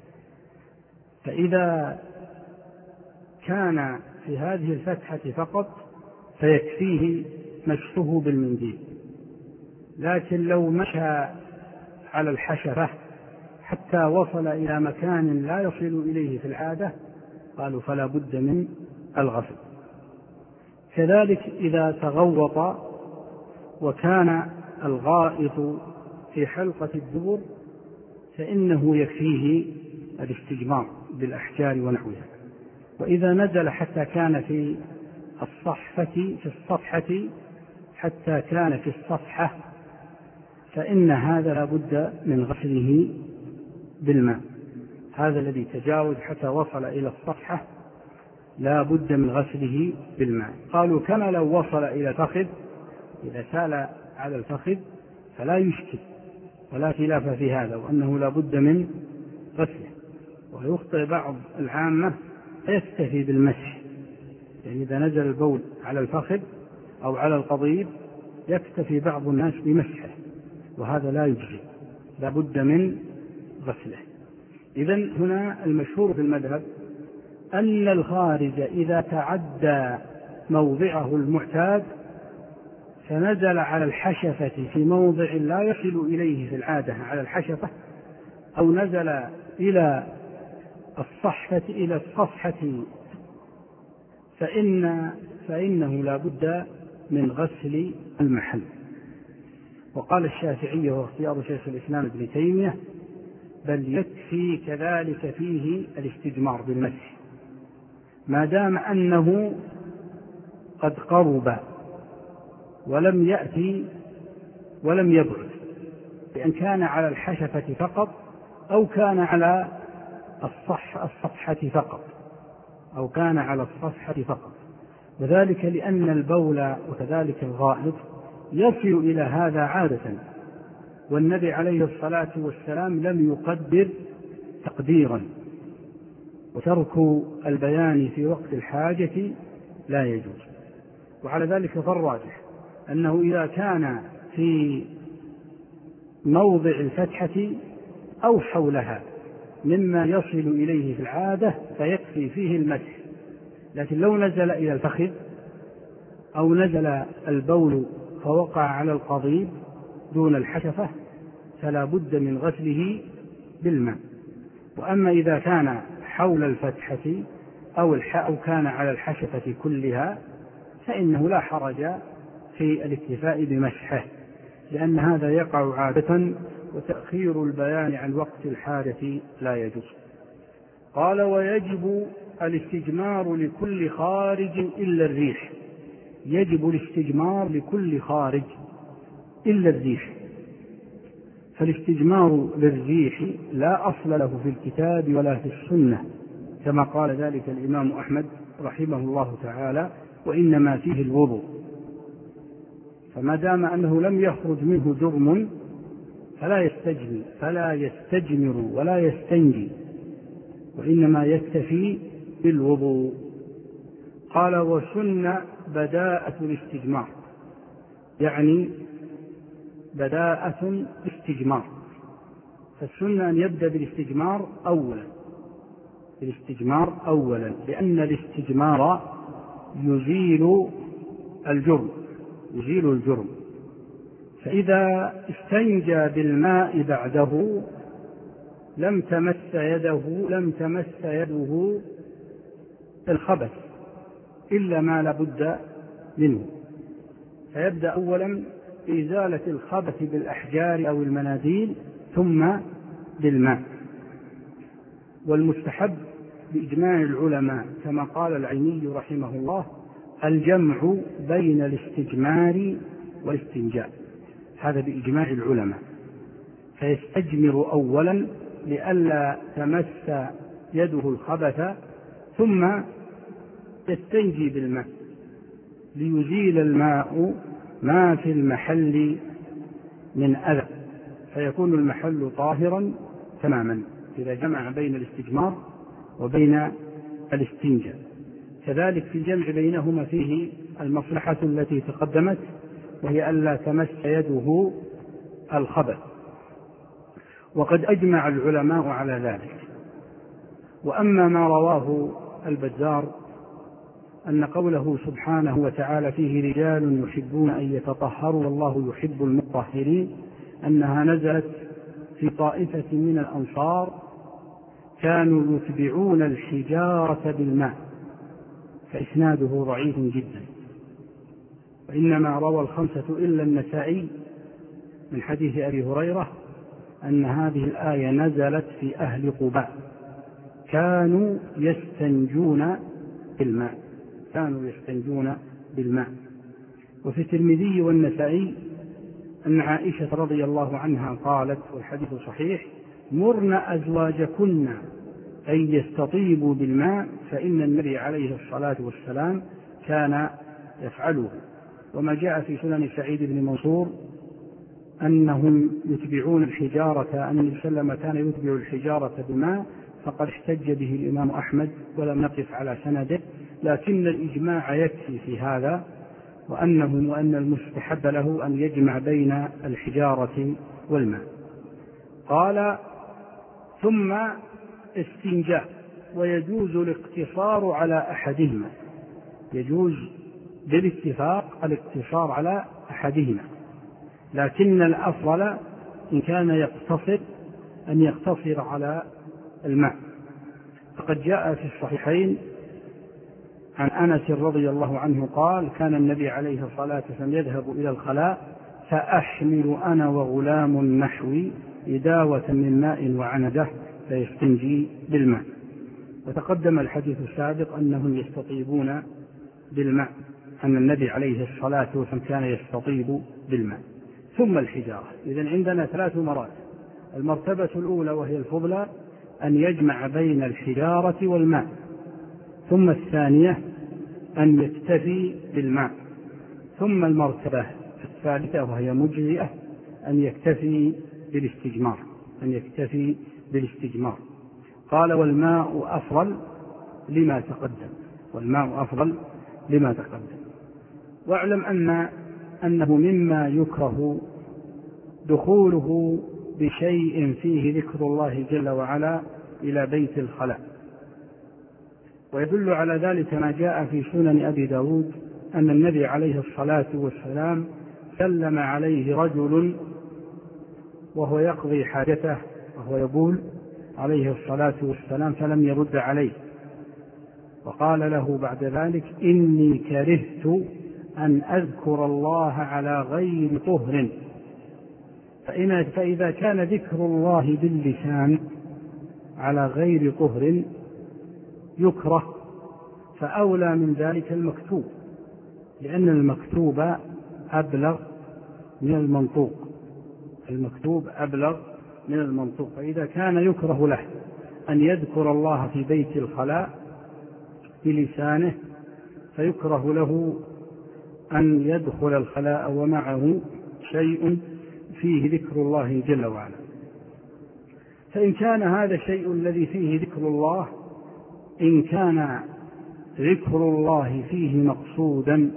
فإذا كان في هذه الفتحة فقط فيكفيه مشطه بالمنديل، لكن لو مشى على الحشفة حتى وصل إلى مكان لا يصل إليه في العادة قالوا فلا بد من الغسل. كذلك إذا تغوط وكان الغائط في حلقة الدبر فإنه يكفيه الاستجمار بالأحجار ونحوها. وإذا نزل حتى كان في الصحفة في الصفحة حتى كان في الصفحة فإن هذا لا بد من غسله بالماء. هذا الذي تجاوز حتى وصل إلى الصفحة لا بد من غسله بالماء. قالوا كما لو وصل إلى الفخذ، إذا سال على الفخذ فلا يشكل ولا خلاف في هذا، وأنه لا بد من غسله. ويخطئ بعض العامة يكتفي بالمسح، يعني إذا نزل البول على الفخذ أو على القضيب يكتفي بعض الناس بمسحه، وهذا لا يجزي، لا بد من غسله. إذن هنا المشهور في المذهب أن الخارج إذا تعدى موضعه المعتاد فنزل على الحشفة في موضع لا يصل إليه في العادة على الحشفة، أو نزل إلى الصحفة إلى الصفحة، فإن فإنه لا بد من غسل المحل. وقال الشافعي واختيار شيخ الإسلام ابن تيمية بل يكفي كذلك فيه الاستجمار بالمسح ما دام أنه قد قرب ولم يأتي ولم يبعد، بأن كان على الحشفة فقط أو كان على الصح الصفحة فقط أو كان على الصفحة فقط، وذلك لأن البول وكذلك الغائط يصل إلى هذا عادة، والنبي عليه الصلاة والسلام لم يقدر تقديرا، وترك البيان في وقت الحاجة لا يجوز. وعلى ذلك فالراجح أنه إذا كان في موضع الفتحة أو حولها مما يصل إليه في العادة فيكفي فيه المسح، لكن لو نزل إلى الفخذ أو نزل البول فوقع على القضيب دون الحشفة فلا بد من غسله بالماء. وأما إذا كان حول الفتحة أو أو كان على الحشفة كلها فإنه لا حرج في الاكتفاء بمسحه، لأن هذا يقع عادة، وتأخير البيان عن وقت الحاجة لا يجوز. قال ويجب الاستجمار لكل خارج إلا الريح، يجب الاستجمار لكل خارج إلا الريح. فالاستجمار للريح لا أصل له في الكتاب ولا في السنة كما قال ذلك الإمام أحمد رحمه الله تعالى، وإنما فيه الوضوء، فما دام أنه لم يخرج منه جرم فلا يستجمر فلا يستجمر ولا يستنجي، وإنما يكتفي بالوضوء. قال وسن بداءة الاستجمار، يعني بداءة الاستجمار، فالسنة أن يبدأ بالاستجمار أولا بالاستجمار أولا لأن الاستجمار يزيل الجرم يزيل الجرم فإذا استنجى بالماء بعده لم تمس يده لم تمس يده الخبث إلا ما لابد منه، فيبدأ أولا بإزالة الخبث بالأحجار أو المناديل ثم بالماء. والمستحب بإجماع العلماء كما قال العيني رحمه الله الجمع بين الاستجمار والاستنجاء، هذا بإجماع العلماء، فيستجمر أولا لئلا تمس يده الخبث ثم يستنجي بالماء ليزيل الماء ما في المحل من أذى، فيكون المحل طاهرا تماما إذا جمع بين الاستجمار وبين الاستنجاء. كذلك في الجمع بينهما فيه المصلحة التي تقدمت، وهي ألا تمس يده الخبث، وقد أجمع العلماء على ذلك. وأما ما رواه البزار أن قوله سبحانه وتعالى فيه رجال يحبون أن يتطهروا والله يحب المطهرين أنها نزلت في طائفة من الأنصار كانوا يتبعون الحجارة بالماء، فإسناده ضعيف جدا، وإنما روى الخمسة إلا النسائي من حديث أبي هريرة أن هذه الآية نزلت في أهل قباء كانوا يستنجون بالماء كانوا يستنجون بالماء. وفي الترمذي والنسائي أن عائشة رضي الله عنها قالت والحديث صحيح مرن أزواجكن أي يستطيبوا بالماء، فإن النبي عليه الصلاة والسلام كان يفعله. وما جاء في سنن سعيد بن منصور أنهم يتبعون الحجارة، أن النبي صلى الله عليه وسلم كان يتبع الحجارة بالماء، فقد احتج به الإمام أحمد ولم نقف على سنده، لكن الإجماع يكفي في هذا، وأنه وأن المستحب له أن يجمع بين الحجارة والماء. قال ثم استنجاء، ويجوز الاقتصار على أحدهما، يجوز بالاتفاق الاقتصار على أحدهما، لكن الأفضل إن كان يقتصر أن يقتصر على الماء. فقد جاء في الصحيحين عن أنس رضي الله عنه قال كان النبي عليه الصلاة والسلام يذهب إلى الخلاء فأحمل أنا وغلام نحوي إداوة من ماء وعنده فيستنجي بالماء. وتقدم الحديث السابق أنهم يستطيبون بالماء، أن النبي عليه الصلاة والسلام كان يستطيب بالماء. ثم الحجارة. إذن عندنا ثلاث مراتب. المرتبة الأولى وهي الفضلى أن يجمع بين الحجارة والماء، ثم الثانية أن يكتفي بالماء، ثم المرتبة الثالثة وهي مجزئة أن يكتفي بالاستجمار، أن يكتفي بالاستجمار. قال والماء أفضل لما تقدم، والماء أفضل لما تقدم. واعلم أن أنه مما يكره دخوله بشيء فيه ذكر الله جل وعلا إلى بيت الخلاء. ويدل على ذلك ما جاء في سنن أبي داود أن النبي عليه الصلاة والسلام سلم عليه رجل وهو يقضي حاجته وهو يقول عليه الصلاة والسلام فلم يرد عليه، وقال له بعد ذلك إني كرهت أن أذكر الله على غير طهر، فإذا كان ذكر الله باللسان على غير طهر يكره، فأولى من ذلك المكتوب، لأن المكتوب أبلغ من المنطوق، المكتوب أبلغ من المنطوق. فإذا كان يكره له أن يذكر الله في بيت الخلاء بلسانه فيكره له أن يدخل الخلاء ومعه شيء فيه ذكر الله جل وعلا. فإن كان هذا الشيء الذي فيه ذكر الله، إن كان ذكر الله فيه مقصودا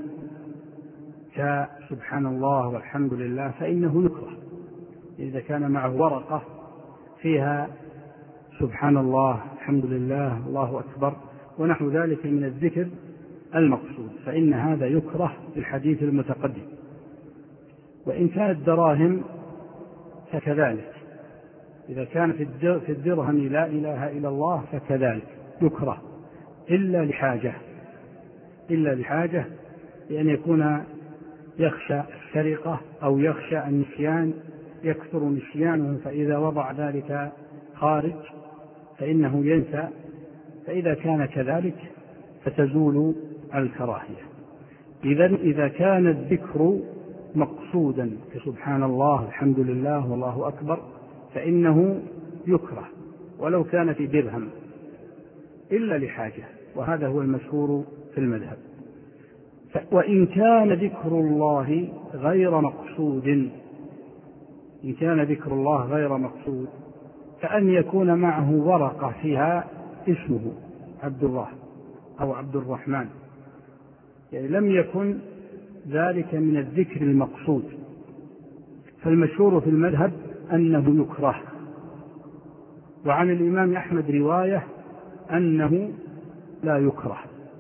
كسبحان الله والحمد لله فإنه يكره. إذا كان معه ورقة فيها سبحان الله الحمد لله الله أكبر ونحو ذلك من الذكر المقصود فإن هذا يكره في الحديث المتقدم. وإن كانت دراهم فكذلك، إذا كان في الدرهم لا إله إلا الله فكذلك يكره، إلا لحاجة، إلا لحاجة لأن يكون يخشى السرقة أو يخشى النسيان، يكثر نسيانه، فإذا وضع ذلك خارج فإنه ينسى، فإذا كان كذلك فتزول الكراهية. إذن إذا كان الذكر مقصودا كسبحان الله الحمد لله والله أكبر فإنه يكره ولو كان في درهم إلا لحاجة، وهذا هو المشهور في المذهب. وإن كان ذكر الله غير مقصود، إن كان ذكر الله غير مقصود كأن يكون معه ورقة فيها اسمه عبد الله أو عبد الرحمن، يعني لم يكن ذلك من الذكر المقصود، فالمشهور في المذهب أنه يكره. وعن الإمام أحمد رواية أنه لا يكره.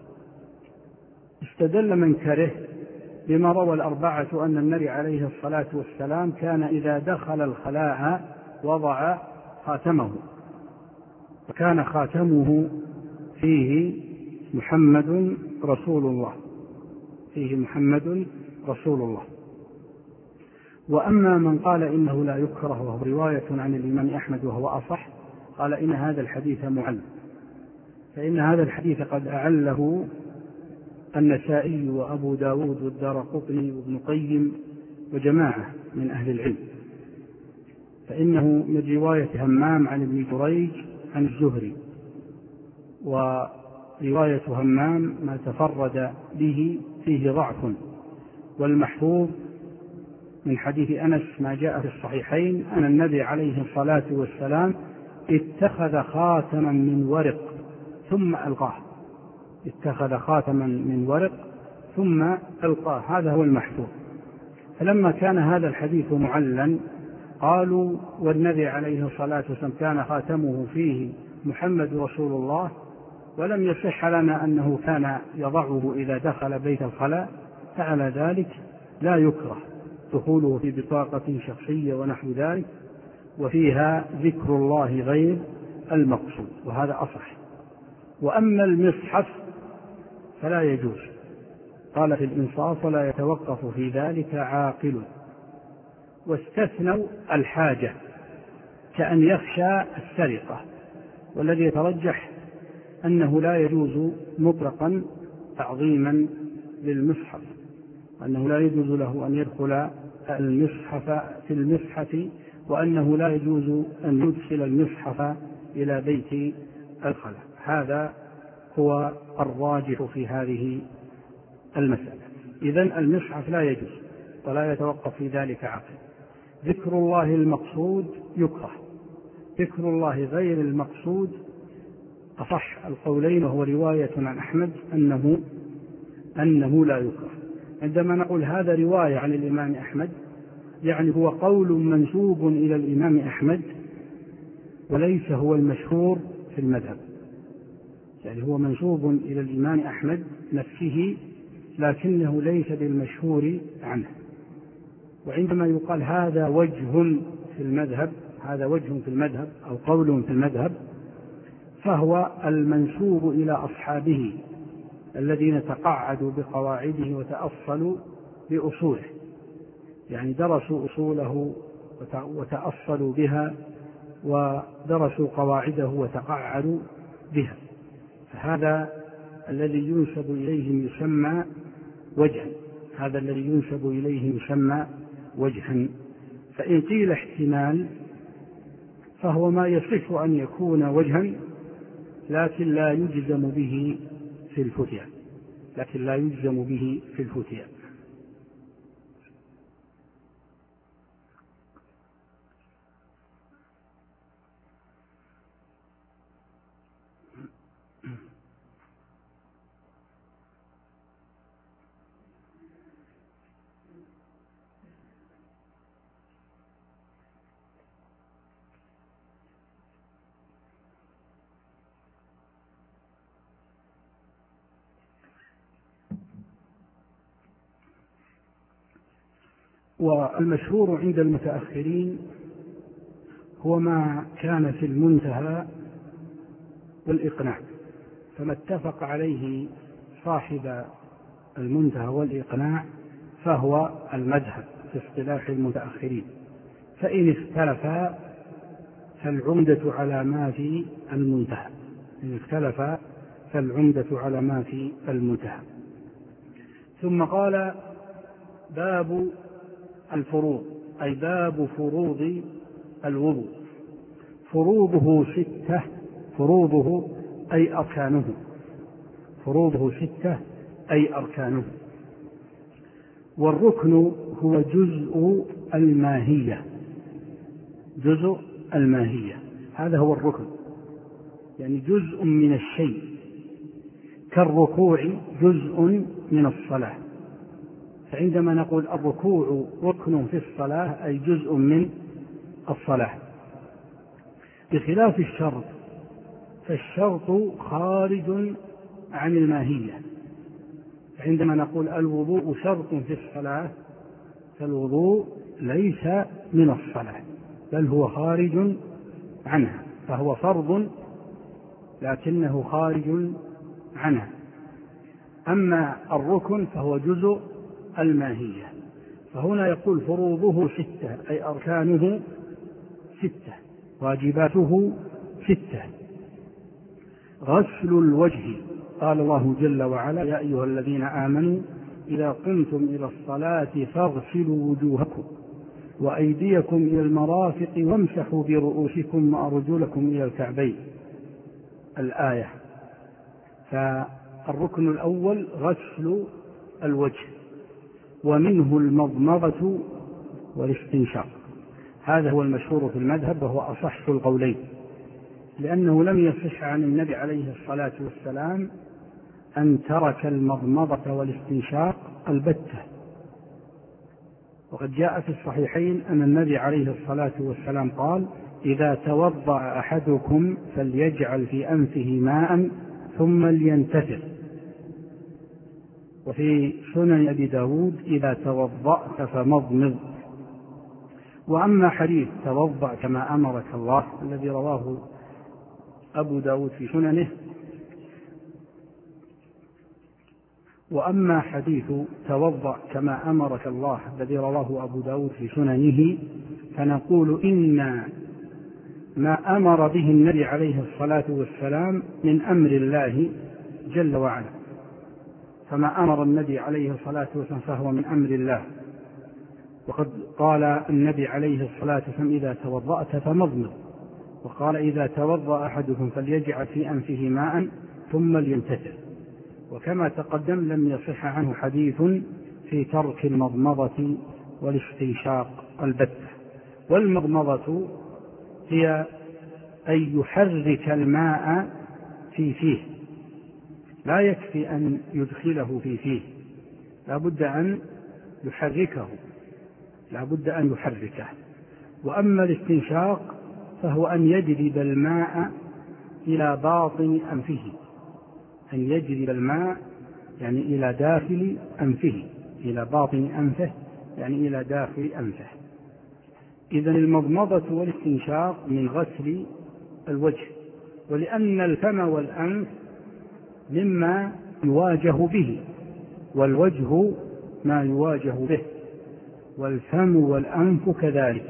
استدل من كره بما روى الأربعة أن النبي عليه الصلاة والسلام كان إذا دخل الخلاء وضع خاتمه، وكان خاتمه فيه محمد رسول الله، فيه محمد رسول الله. وأما من قال إنه لا يكره وهو رواية عن الإمام أحمد وهو أصح، قال إن هذا الحديث معل، فإن هذا الحديث قد أعله النسائي وأبو داود والدارقطني وابن قيم وجماعة من أهل العلم، فإنه من رواية همام عن ابن جريج عن الزهري ورواية همام ما تفرد به فيه ضعف، والمحفوظ من حديث أنس ما جاء في الصحيحين أن النبي عليه الصلاة والسلام اتخذ خاتما من ورق ثم ألقاه، اتخذ خاتما من ورق ثم ألقاه، هذا هو المحفوظ. فلما كان هذا الحديث معلًا قالوا والنبي عليه الصلاة والسلام كان خاتمه فيه محمد رسول الله، ولم يصح لنا أنه كان يضعه إذا دخل بيت الخلاء، فعلى ذلك لا يكره دخوله في بطاقة شخصية ونحو ذلك، وفيها ذكر الله غير المقصود، وهذا أصح. وأما المصحف فلا يجوز، قال في الإنصاف ولا يتوقف في ذلك عاقل، واستثنوا الحاجة كأن يخشى السرقة، والذي يترجح أنه لا يجوز مطلقا تعظيما للمصحف، أنه لا يجوز له أن يدخل المصحف في المصحف، وأنه لا يجوز أن يدخل المصحف إلى بيت الخلاء. هذا هو الراجح في هذه المسألة. إذن المصحف لا يجوز ولا يتوقف في ذلك عقل. ذكر الله المقصود يكره، ذكر الله غير المقصود أصح القولين، وهو رواية عن أحمد أنه, أنه لا يكره. عندما نقول هذا رواية عن الإمام أحمد يعني هو قول منسوب إلى الإمام أحمد وليس هو المشهور في المذهب، يعني هو منسوب إلى الإمام أحمد نفسه لكنه ليس بالمشهور عنه. وعندما يقال هذا وجه في المذهب، هذا وجه في المذهب أو قول في المذهب، فهو المنسوب إلى أصحابه الذين تقعدوا بقواعده وتأصلوا بأصوله، يعني درسوا أصوله وتأصلوا بها ودرسوا قواعده وتقعدوا بها، فهذا الذي ينسب إليهم يسمى وجها، هذا الذي ينسب إليهم يسمى وجها. فإن قيل احتمال فهو ما يصح أن يكون وجها لكن لا يجزم به في الفتية، لكن لا يجزم به في الفتية. والمشهور عند المتأخرين هو ما كان في المنتهى والإقناع، فما اتفق عليه صاحب المنتهى والإقناع فهو المذهب في اصطلاح المتأخرين، فإن اختلفا فالعمدة على ما في المنتهى، إن اختلفا فالعمدة على ما في المنتهى. ثم قال باب الفروض، أي باب فروض الوضوء. فروضه ستة، فروضه أي أركانه، فروضه ستة أي أركانه. والركن هو جزء الماهية، جزء الماهية هذا هو الركن، يعني جزء من الشيء، كالركوع جزء من الصلاة. فعندما نقول الركوع ركن في الصلاة أي جزء من الصلاة، بخلاف الشرط، فالشرط خارج عن الماهية. عندما نقول الوضوء شرط في الصلاة فالوضوء ليس من الصلاة بل هو خارج عنها، فهو فرض لكنه خارج عنها. أما الركن فهو جزء الماهية. فهنا يقول فروضه ستة أي أركانه ستة، واجباته ستة. غسل الوجه، قال الله جل وعلا يا أيها الذين آمنوا إذا قمتم إلى الصلاة فاغسلوا وجوهكم وأيديكم إلى المرافق وامسحوا برؤوسكم وأرجلكم إلى الكعبين، الآية. فالركن الأول غسل الوجه، ومنه المضمضة والاستنشاق. هذا هو المشهور في المذهب وهو أصح القولين، لأنه لم يصح عن النبي عليه الصلاة والسلام أن ترك المضمضة والاستنشاق البتة. وقد جاء في الصحيحين أن النبي عليه الصلاة والسلام قال: إذا توضأ أحدكم فليجعل في أنفه ماء ثم لينتثر. وفي سنن أبي داود: إذا توضأت فمضمض. وأما حديث توضأ كما أمرك الله الذي رواه أبو داود في سننه، وأما حديث توضأ كما أمرك الله الذي رواه أبو داود في سننه، فنقول إن ما أمر به النبي عليه الصلاة والسلام من أمر الله جل وعلا، فما أمر النبي عليه الصلاة والسلام فهو من أمر الله. وقد قال النبي عليه الصلاة والسلام: إذا توضأت فمضمض. وقال: إذا توضأ أحدكم فليجعل في أنفه ماء ثم لينتثر. وكما تقدم لم يصح عنه حديث في ترك المضمضة والاستنشاق البتة. والمضمضة هي أن يحرك الماء في فيه، لا يكفي أن يدخله في فيه، لا بد أن يحركه لا بد أن يحركه. وأما الاستنشاق فهو أن يجذب الماء إلى باطن أنفه، أن يجذب الماء يعني إلى داخل أنفه، إلى باطن أنفه يعني إلى داخل أنفه. إذن المضمضة والاستنشاق من غسل الوجه، ولأن الفم والأنف مما يواجه به، والوجه ما يواجه به، والفم والأنف كذلك.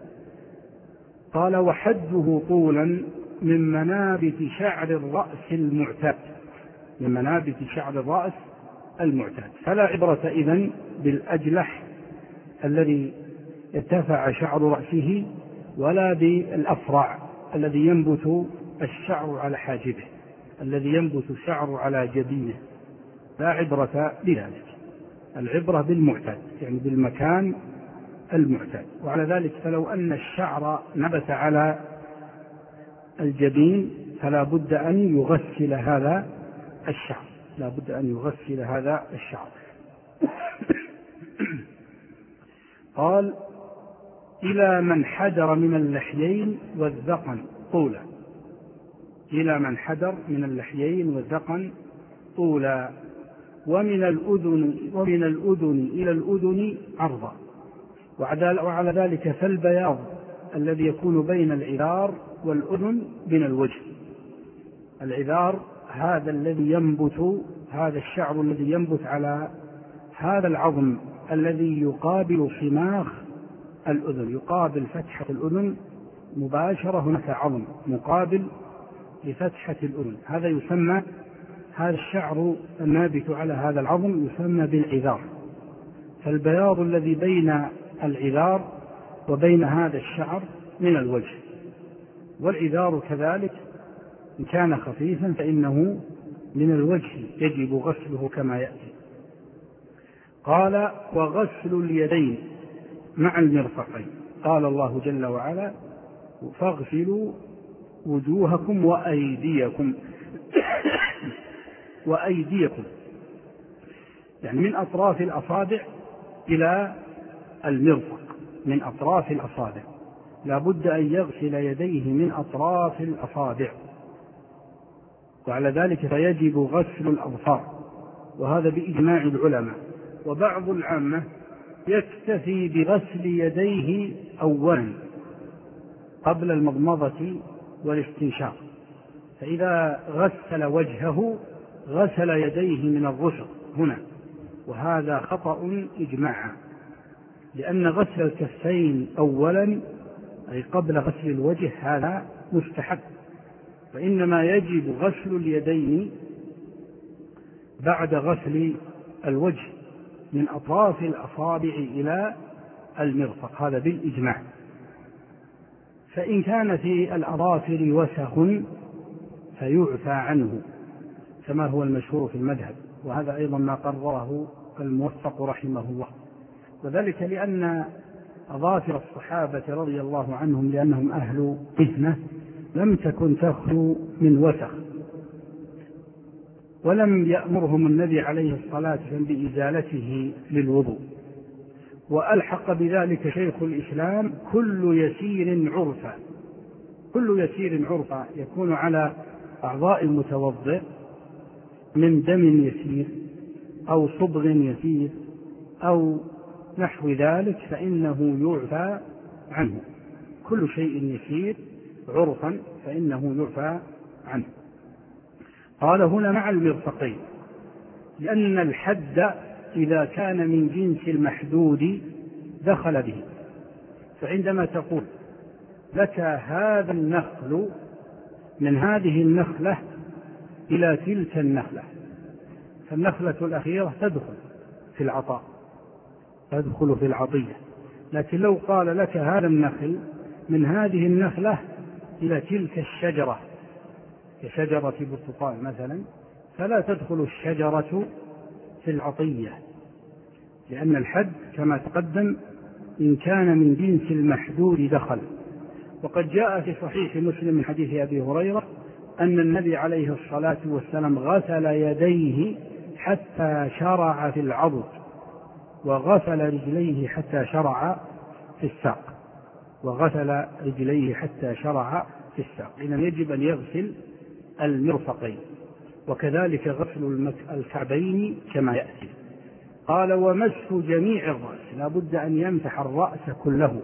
قال: وحده طولا من منابت شعر الرأس المعتاد، من منابت شعر الرأس المعتاد. فلا عبرة إذن بالأجلح الذي ارتفع شعر رأسه، ولا بالأفرع الذي ينبت الشعر على حاجبه، الذي ينبت الشعر على جبينه، لا عبرة بذلك. العبرة بالمعتاد يعني بالمكان المعتاد. وعلى ذلك فلو أن الشعر نبت على الجبين فلا بد أن يغسل هذا الشعر، لا بد أن يغسل هذا الشعر. قال: إلى من حدر من اللحيين والذقن طولا، إلى من حدر من اللحيين والذقن طولا، ومن الأذن ومن الأذن إلى الأذن عرضا. وعلى ذلك فالبياض الذي يكون بين العذار والأذن من الوجه. العذار هذا الذي ينبت، هذا الشعر الذي ينبت على هذا العظم الذي يقابل صماخ الأذن، يقابل فتحة الأذن مباشرة، هناك عظم مقابل لفتحة الأذن، هذا يسمى، هذا الشعر النابت على هذا العظم يسمى بالعذار. فالبياض الذي بين العذار وبين هذا الشعر من الوجه. والعذار كذلك إن كان خفيفا فإنه من الوجه يجب غسله كما يأتي. قال: وغسل اليدين مع المرفقين. قال الله جل وعلا: فاغسلوا وجوهكم وأيديكم وأيديكم يعني من أطراف الأصابع إلى المرفق، من أطراف الأصابع، لا بد أن يغسل يديه من أطراف الأصابع. وعلى ذلك فيجب غسل الأظفار، وهذا بإجماع العلماء. وبعض العامة يكتفي بغسل يديه أولا قبل المضمضة والاستنشاق، فإذا غسل وجهه غسل يديه من الرسغ هنا، وهذا خطأ إجماعا، لأن غسل الكفين أولا أي قبل غسل الوجه هذا مستحب، فإنما يجب غسل اليدين بعد غسل الوجه من أطراف الأصابع إلى المرفق، هذا بالإجماع. فإن كان في الأظافر وسخ فيعفى عنه، كما هو المشهور في المذهب، وهذا أيضا ما قرره الموفق رحمه الله. وذلك لأن أظافر الصحابة رضي الله عنهم لأنهم أهل مهنة لم تكن تخلو من وسخ، ولم يأمرهم النبي عليه الصلاة والسلام بإزالته للوضوء. وألحق بذلك شيخ الإسلام كل يسير عرفا، كل يسير عرفا يكون على أعضاء المتوضئ من دم يسير أو صبغ يسير أو نحو ذلك فإنه يعفى عنه. كل شيء يسير عرفا فإنه يعفى عنه. قال هنا مع المرفقين، لأن الحد إذا كان من جنس المحدود دخل به. فعندما تقول لك هذا النخل من هذه النخلة إلى تلك النخلة، فالنخلة الأخيرة تدخل في العطاء، تدخل في العطية. لكن لو قال لك هذا النخل من هذه النخلة إلى تلك الشجرة كشجرة برتقال مثلا، فلا تدخل الشجرة في العطية، لأن الحد كما تقدم إن كان من جنس المحدود دخل. وقد جاء في صحيح مسلم من حديث أبي هريرة أن النبي عليه الصلاة والسلام غسل يديه حتى شرع في العضد، وغسل رجليه حتى شرع في الساق، وغسل رجليه حتى شرع في الساق. إذن يجب أن يغسل المرفقين، وكذلك غسل الكعبين كما يأتي. قال ومسح جميع الرأس، لا بد أن يمسح الرأس كله،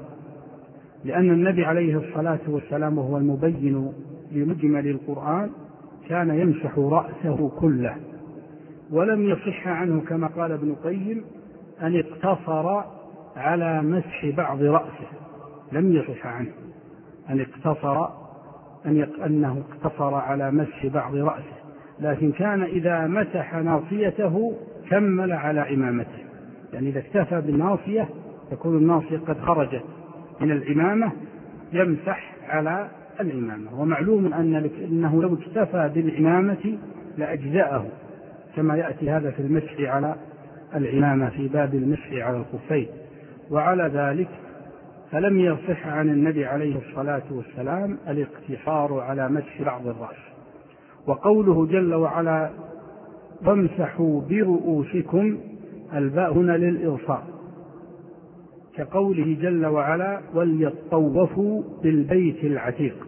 لأن النبي عليه الصلاة والسلام وهو المبين لمجمل القرآن كان يمسح رأسه كله، ولم يصح عنه كما قال ابن القيم أن اقتصر على مسح بعض رأسه، لم يصح عنه أن اقتصر أن أنه اقتصر على مسح بعض رأسه، لكن كان إذا مسح ناصيته كمل على عمامته. يعني إذا اكتفى بالناصية تكون الناصية قد خرجت من العمامة يمسح على العمامة. ومعلوم أن أنه لو اكتفى بالعمامة لأجزأه، كما يأتي هذا في المسح على العمامة في باب المسح على الخفين. وعلى ذلك فلم يصح عن النبي عليه الصلاة والسلام الاقتصار على مسح بعض الرأس. وقوله جل وعلا وامسحوا برؤوسكم، الباء هنا للإرصاد، كقوله جل وعلا وليطوفوا بالبيت العتيق،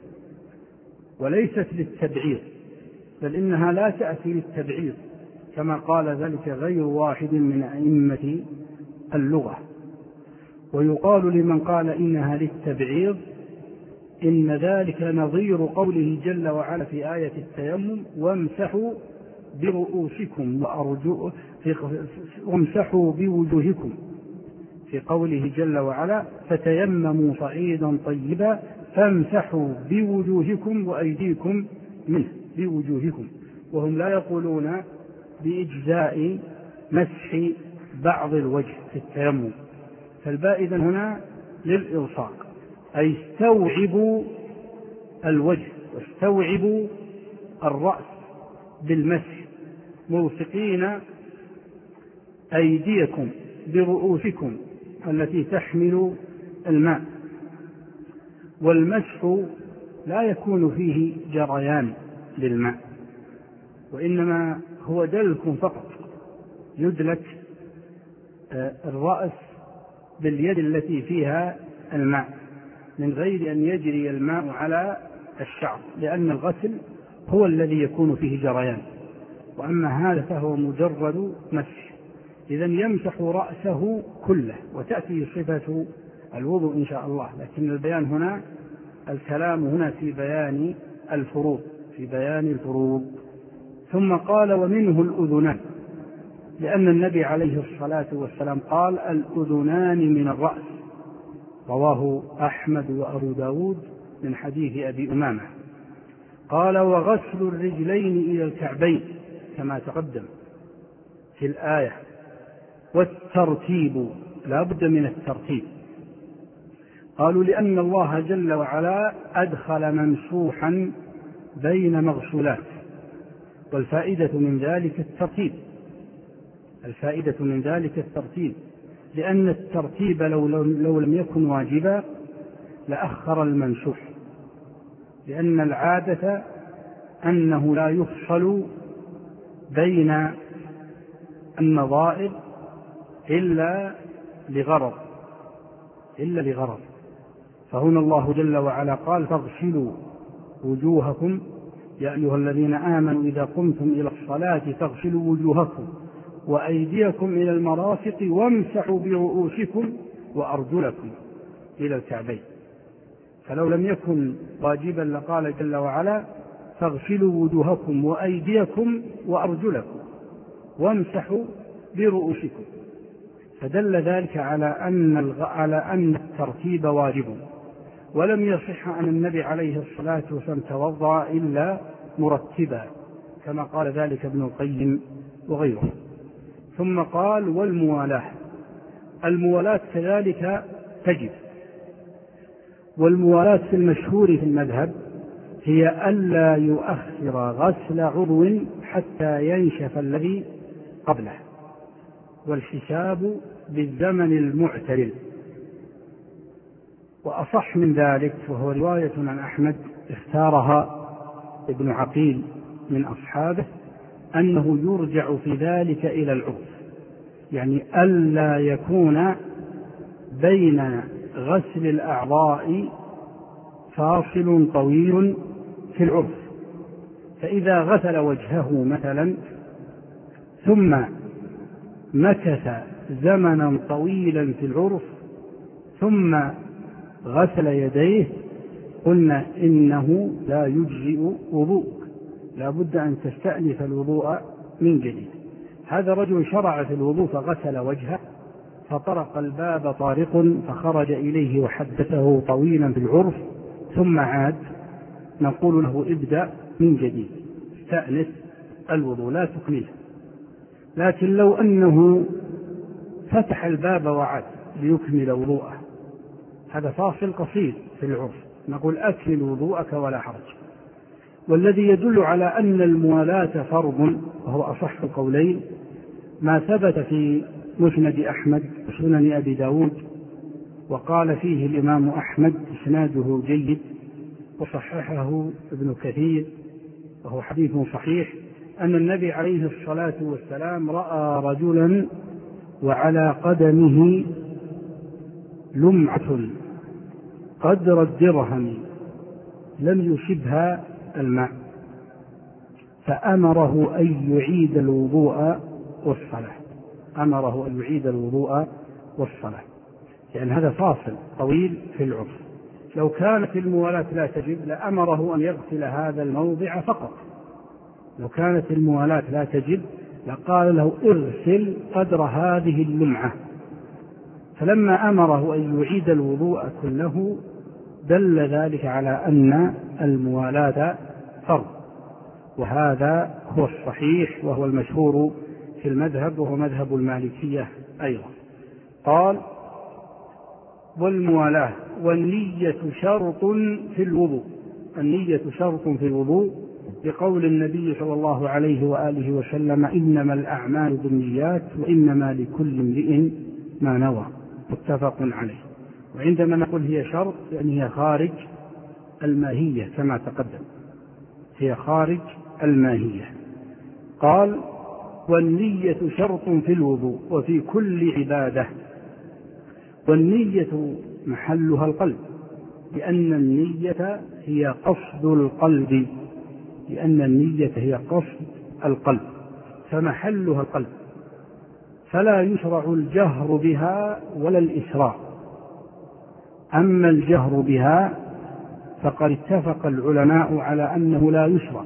وليست للتبعير، بل إنها لا تأتي للتبعير كما قال ذلك غير واحد من أئمة اللغة. ويقال لمن قال إنها للتبعير إن ذلك نظير قوله جل وعلا في آية التيمم وامسحوا برؤوسكم وأرجو وامسحوا بوجوهكم، في قوله جل وعلا فتيمموا صعيدا طيبا فامسحوا بوجوهكم وأيديكم منه، بوجوهكم. وهم لا يقولون بإجزاء مسح بعض الوجه في التيمم، فالباء إذن هنا للإلصاق، أي استوعبوا الوجه واستوعبوا الرأس بالمسح ملصقين أيديكم برؤوسكم التي تحمل الماء. والمسح لا يكون فيه جريان للماء، وإنما هو دلك فقط، يدلك الرأس باليد التي فيها الماء من غير أن يجري الماء على الشعر، لأن الغسل هو الذي يكون فيه جريان، وأما هذا فهو مجرد مسح. إذن يمسح رأسه كله، وتأتي صفة الوضوء إن شاء الله، لكن البيان هنا الكلام هنا في بيان الفروض، في بيان الفروض. ثم قال ومنه الأذنان، لأن النبي عليه الصلاة والسلام قال الأذنان من الرأس، رواه أحمد وأبو داود من حديث أبي أمامة. قال وغسل الرجلين إلى الكعبين كما تقدم في الآية، والترتيب لا بد من الترتيب. قالوا لأن الله جل وعلا أدخل ممسوحا بين مغسولات، والفائدة من ذلك الترتيب الفائدة من ذلك الترتيب لأن الترتيب لو, لو لم يكن واجبا لأخر المنسوخ، لأن العادة أنه لا يفصل بين النظائر إلا لغرض إلا لغرض فهنا الله جل وعلا قال فاغسلوا وجوهكم يا أيها الذين آمنوا إذا قمتم إلى الصلاة فاغسلوا وجوهكم وأيديكم إلى المرافق وامسحوا برؤوسكم وأرجلكم إلى الكعبين. فلو لم يكن واجبا لقال جل وعلا فاغسلوا وجوهكم وأيديكم وأرجلكم وامسحوا برؤوسكم، فدل ذلك على أن على أن الترتيب واجب. ولم يصح عن النبي عليه الصلاة والسلام توضأ إلا مرتبا كما قال ذلك ابن القيم وغيره. ثم قال والموالاة، الموالاة كذلك تجب، والموالاة في المشهور في المذهب هي ألا يؤخر غسل عضو حتى ينشف الذي قبله، والحساب بالزمن المعتدل. وأصح من ذلك وهو رواية عن أحمد اختارها ابن عقيل من أصحابه أنه يرجع في ذلك إلى العرف، يعني ألا يكون بين غسل الأعضاء فاصل طويل في العرف، فإذا غسل وجهه مثلا ثم مكث زمنا طويلا في العرف ثم غسل يديه قلنا إنه لا يجزئ وضوء، لا بد أن تستأنف الوضوء من جديد. هذا رجل شرع في الوضوء فغسل وجهه فطرق الباب طارق فخرج إليه وحدثه طويلا في العرف ثم عاد، نقول له ابدأ من جديد، استأنف الوضوء لا تكمله. لكن لو أنه فتح الباب وعاد ليكمل وضوءه هذا فاصل قصير في العرف، نقول أكمل وضوءك ولا حرج. والذي يدل على أن الموالاة فرض وهو أصح القولين ما ثبت في مسند أحمد وسنن أبي داود، وقال فيه الإمام أحمد إسناده جيد وصححه ابن كثير وهو حديث صحيح، أن النبي عليه الصلاة والسلام رأى رجلا وعلى قدمه لمعة قدر الدرهم لم يصبها الماء، فأمره أن يعيد الوضوء والصلاة أمره أن يعيد الوضوء والصلاة يعني هذا فاصل طويل في العرف. لو كانت الموالاة لا تجب لأمره أن يغسل هذا الموضع فقط، لو كانت الموالاة لا تجب لقال له اغسل قدر هذه اللمعة، فلما أمره أن يعيد الوضوء كله دل ذلك على أن الموالاة فرض، وهذا هو الصحيح وهو المشهور في المذهب وهو مذهب المالكية أيضا. قال والموالاة والنية شرط في الوضوء، النية شرط في الوضوء بقول النبي صلى الله عليه وآله وسلم إنما الأعمال بالنيات وإنما لكل امرئ ما نوى، متفق عليه. وعندما نقول هي شرط يعني هي خارج الماهية كما تقدم، هي خارج الماهية. قال والنية شرط في الوضوء وفي كل عبادة، والنية محلها القلب لأن النية هي قصد القلب لأن النية هي قصد القلب فمحلها القلب، فلا يشرع الجهر بها ولا الإسراع. أما الجهر بها فقد اتفق العلماء على أنه لا يشرع،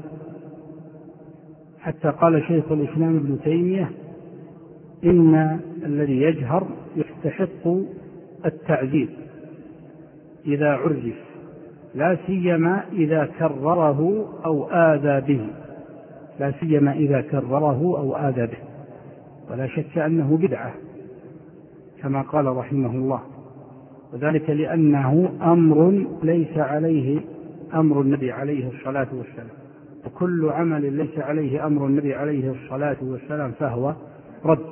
حتى قال شيخ الإسلام ابن تيمية إن الذي يجهر يستحق التعذيب إذا عرف، لا سيما إذا كرره أو آذى به لا سيما إذا كرره أو آذى به ولا شك أنه بدعة كما قال رحمه الله، وذلك لأنه أمر ليس عليه أمر النبي عليه الصلاة والسلام، وكل عمل ليس عليه أمر النبي عليه الصلاة والسلام فهو رد.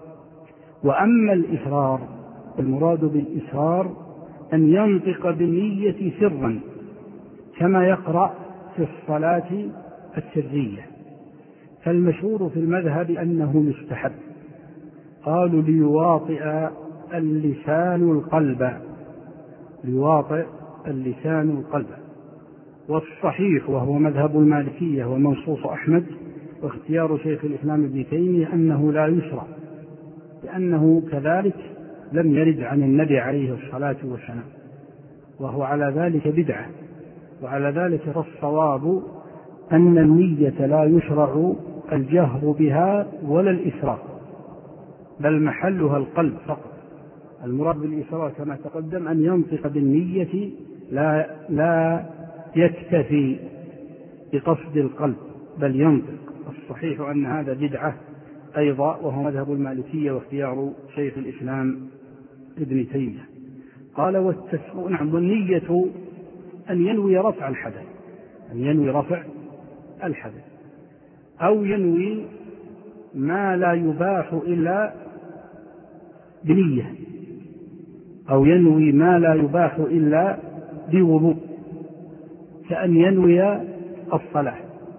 وأما الإسرار، المراد بالإسرار أن ينطق بالنية سرا كما يقرأ في الصلاة السرية، فالمشهور في المذهب أنه مستحب. قالوا ليواطئ اللسان القلب، ليواطئ اللسان القلب. والصحيح وهو مذهب المالكية ومنصوص أحمد واختيار شيخ الإسلام ابن تيمية أنه لا يشرع، لأنه كذلك لم يرد عن النبي عليه الصلاة والسلام، وهو على ذلك بدعة. وعلى ذلك فالصواب أن النية لا يشرع الجهر بها ولا الإسرار، بل محلها القلب فقط. المراد بالإسرار كما تقدم أن ينطق بالنية، لا, لا يكتفي بقصد القلب بل ينطق. الصحيح أن هذا بدعة أيضا، وهو مذهب المالكية واختيار شيخ الإسلام ابن تيمية. قال والتسمية، نعم، والنية أن ينوي رفع الحدث، أن ينوي رفع الحدث، أو ينوي ما لا يباح إلا بنية، أو ينوي ما لا يباح إلا بوضوء، كأن ينوي الصلاة،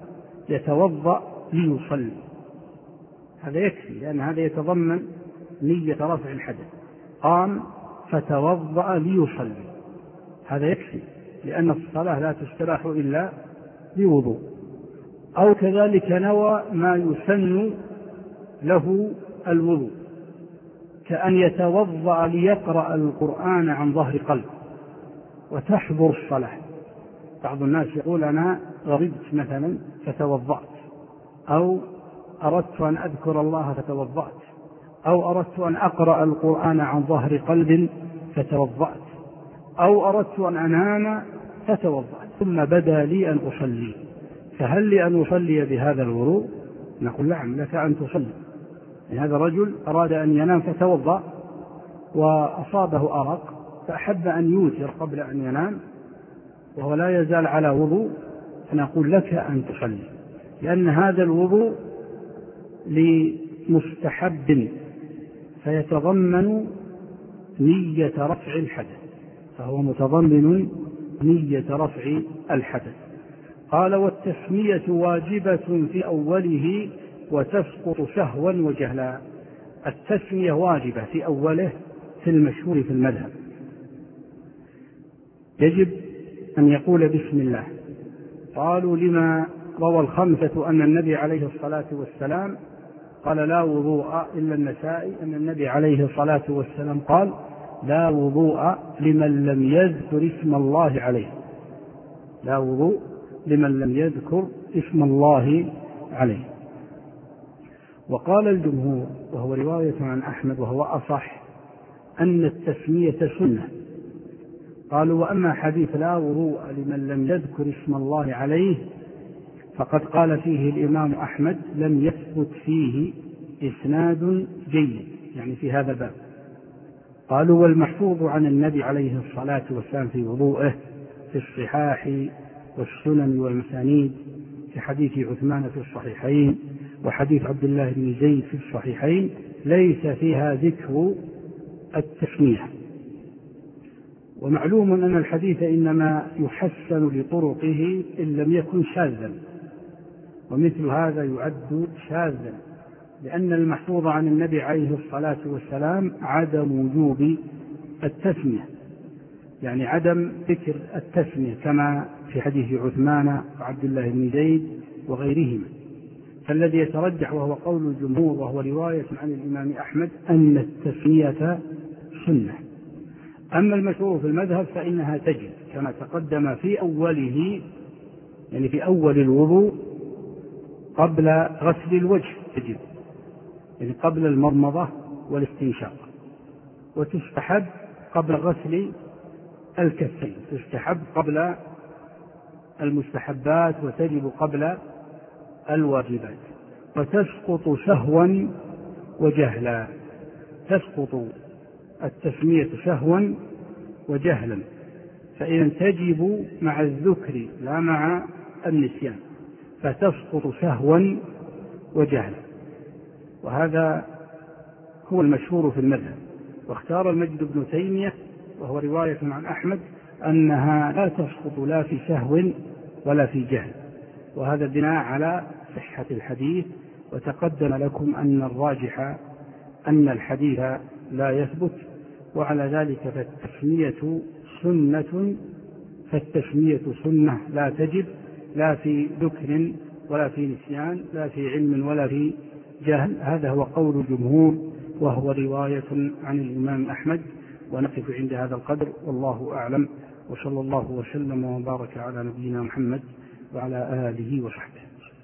يتوضأ ليصلي، هذا يكفي، لأن هذا يتضمن نية رفع الحدث. قام فتوضأ ليصلي، هذا يكفي، لأن الصلاة لا تستباح إلا بوضوء. أو كذلك نوى ما يسن له الوضوء، كأن يتوضأ ليقرأ القرآن عن ظهر قلب وتحضر الصلاة. بعض الناس يقول أنا غضبت مثلا فتوضأت، أو أردت أن أذكر الله فتوضأت، أو أردت أن أقرأ القرآن عن ظهر قلب فتوضأت، أو أردت أن أنام فتوضأت، ثم بدا لي أن أصلي، فهل لي أن أصلي بهذا الوضوء؟ نقول نعم، لك أن تصلي. هذا رجل أراد أن ينام فتوضأ وأصابه أرق فأحب أن يوتر قبل أن ينام وهو لا يزال على وضوء، فنقول لك أن تصلي، لأن هذا الوضوء لمستحب فيتضمن نية رفع الحدث، فهو متضمن نية رفع الحدث. قال والتسمية واجبة في أوله وتسقط سهوا وجهلا. التسمية واجبة في أوله في المشهور في المذهب، يجب أن يقول بسم الله. قالوا لما روى الخمسة أن النبي عليه الصلاة والسلام قال لا وضوء، إلا النسائي أن النبي عليه الصلاة والسلام قال لا وضوء لمن لم يذكر اسم الله عليه، لا وضوء لمن لم يذكر اسم الله عليه. وقال الجمهور وهو رواية عن أحمد وهو أصح أن التسمية سنة. قالوا وأما حديث لا وضوء لمن لم يذكر اسم الله عليه فقد قال فيه الإمام أحمد لم يثبت فيه إسناد جيد، يعني في هذا الباب. قالوا والمحفوظ عن النبي عليه الصلاة والسلام في وضوءه في الصحاح والسنن والمسانيد، في حديث عثمان في الصحيحين وحديث عبد الله بن زيد في الصحيحين ليس فيها ذكر التسمية. ومعلوم أن الحديث إنما يحسن لطرقه إن لم يكن شاذا، ومثل هذا يعد شاذا، لأن المحفوظ عن النبي عليه الصلاة والسلام عدم وجوب التسمية، يعني عدم ذكر التسمية كما في حديث عثمان وعبد الله بن زيد وغيرهما. فالذي يترجح وهو قول الجمهور وهو رواية عن الإمام أحمد أن التسمية سنة. أما المشهور في المذهب فإنها تجب كما تقدم في أوله، يعني في أول الوضوء قبل غسل الوجه تجب، يعني قبل المضمضة والاستنشاق، وتستحب قبل غسل الكفين، تستحب قبل المستحبات وتجب قبل الواجبات، وتسقط سهوا وجهلا، تسقط التسمية سهوا وجهلا، فإذا تجب مع الذكر لا مع النسيان، فتسقط سهوا وجهلا، وهذا هو المشهور في المذهب. واختار المجد بن تيمية وهو رواية عن أحمد أنها لا تسقط لا في سهو ولا في جهل، وهذا بناء على صحة الحديث. وتقدم لكم أن الراجح أن الحديث لا يثبت، وعلى ذلك فالتسمية سنة فالتسمية سنة لا تجب لا في ذكر ولا في نسيان، لا في علم ولا في جهل. هذا هو قول الجمهور، وهو رواية عن الإمام أحمد. ونقف عند هذا القدر، والله أعلم، وصلى الله وسلم وبارك على نبينا محمد وعلى آله وصحبه.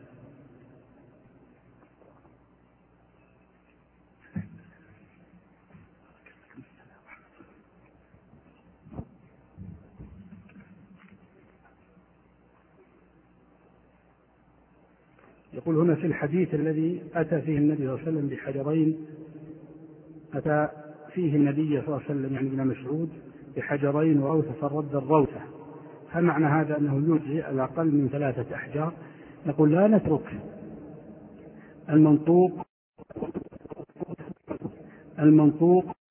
يقول هنا في الحديث الذي أتى فيه النبي صلى الله عليه وسلم بحجرين، أتى فيه النبي صلى الله عليه وسلم يعني ابن مسعود بحجرين وروثة فرد الروثة، هل معنى هذا أنه يجزئ الأقل من ثلاثة أحجار؟ نقول لا نترك المنطوق المنطوق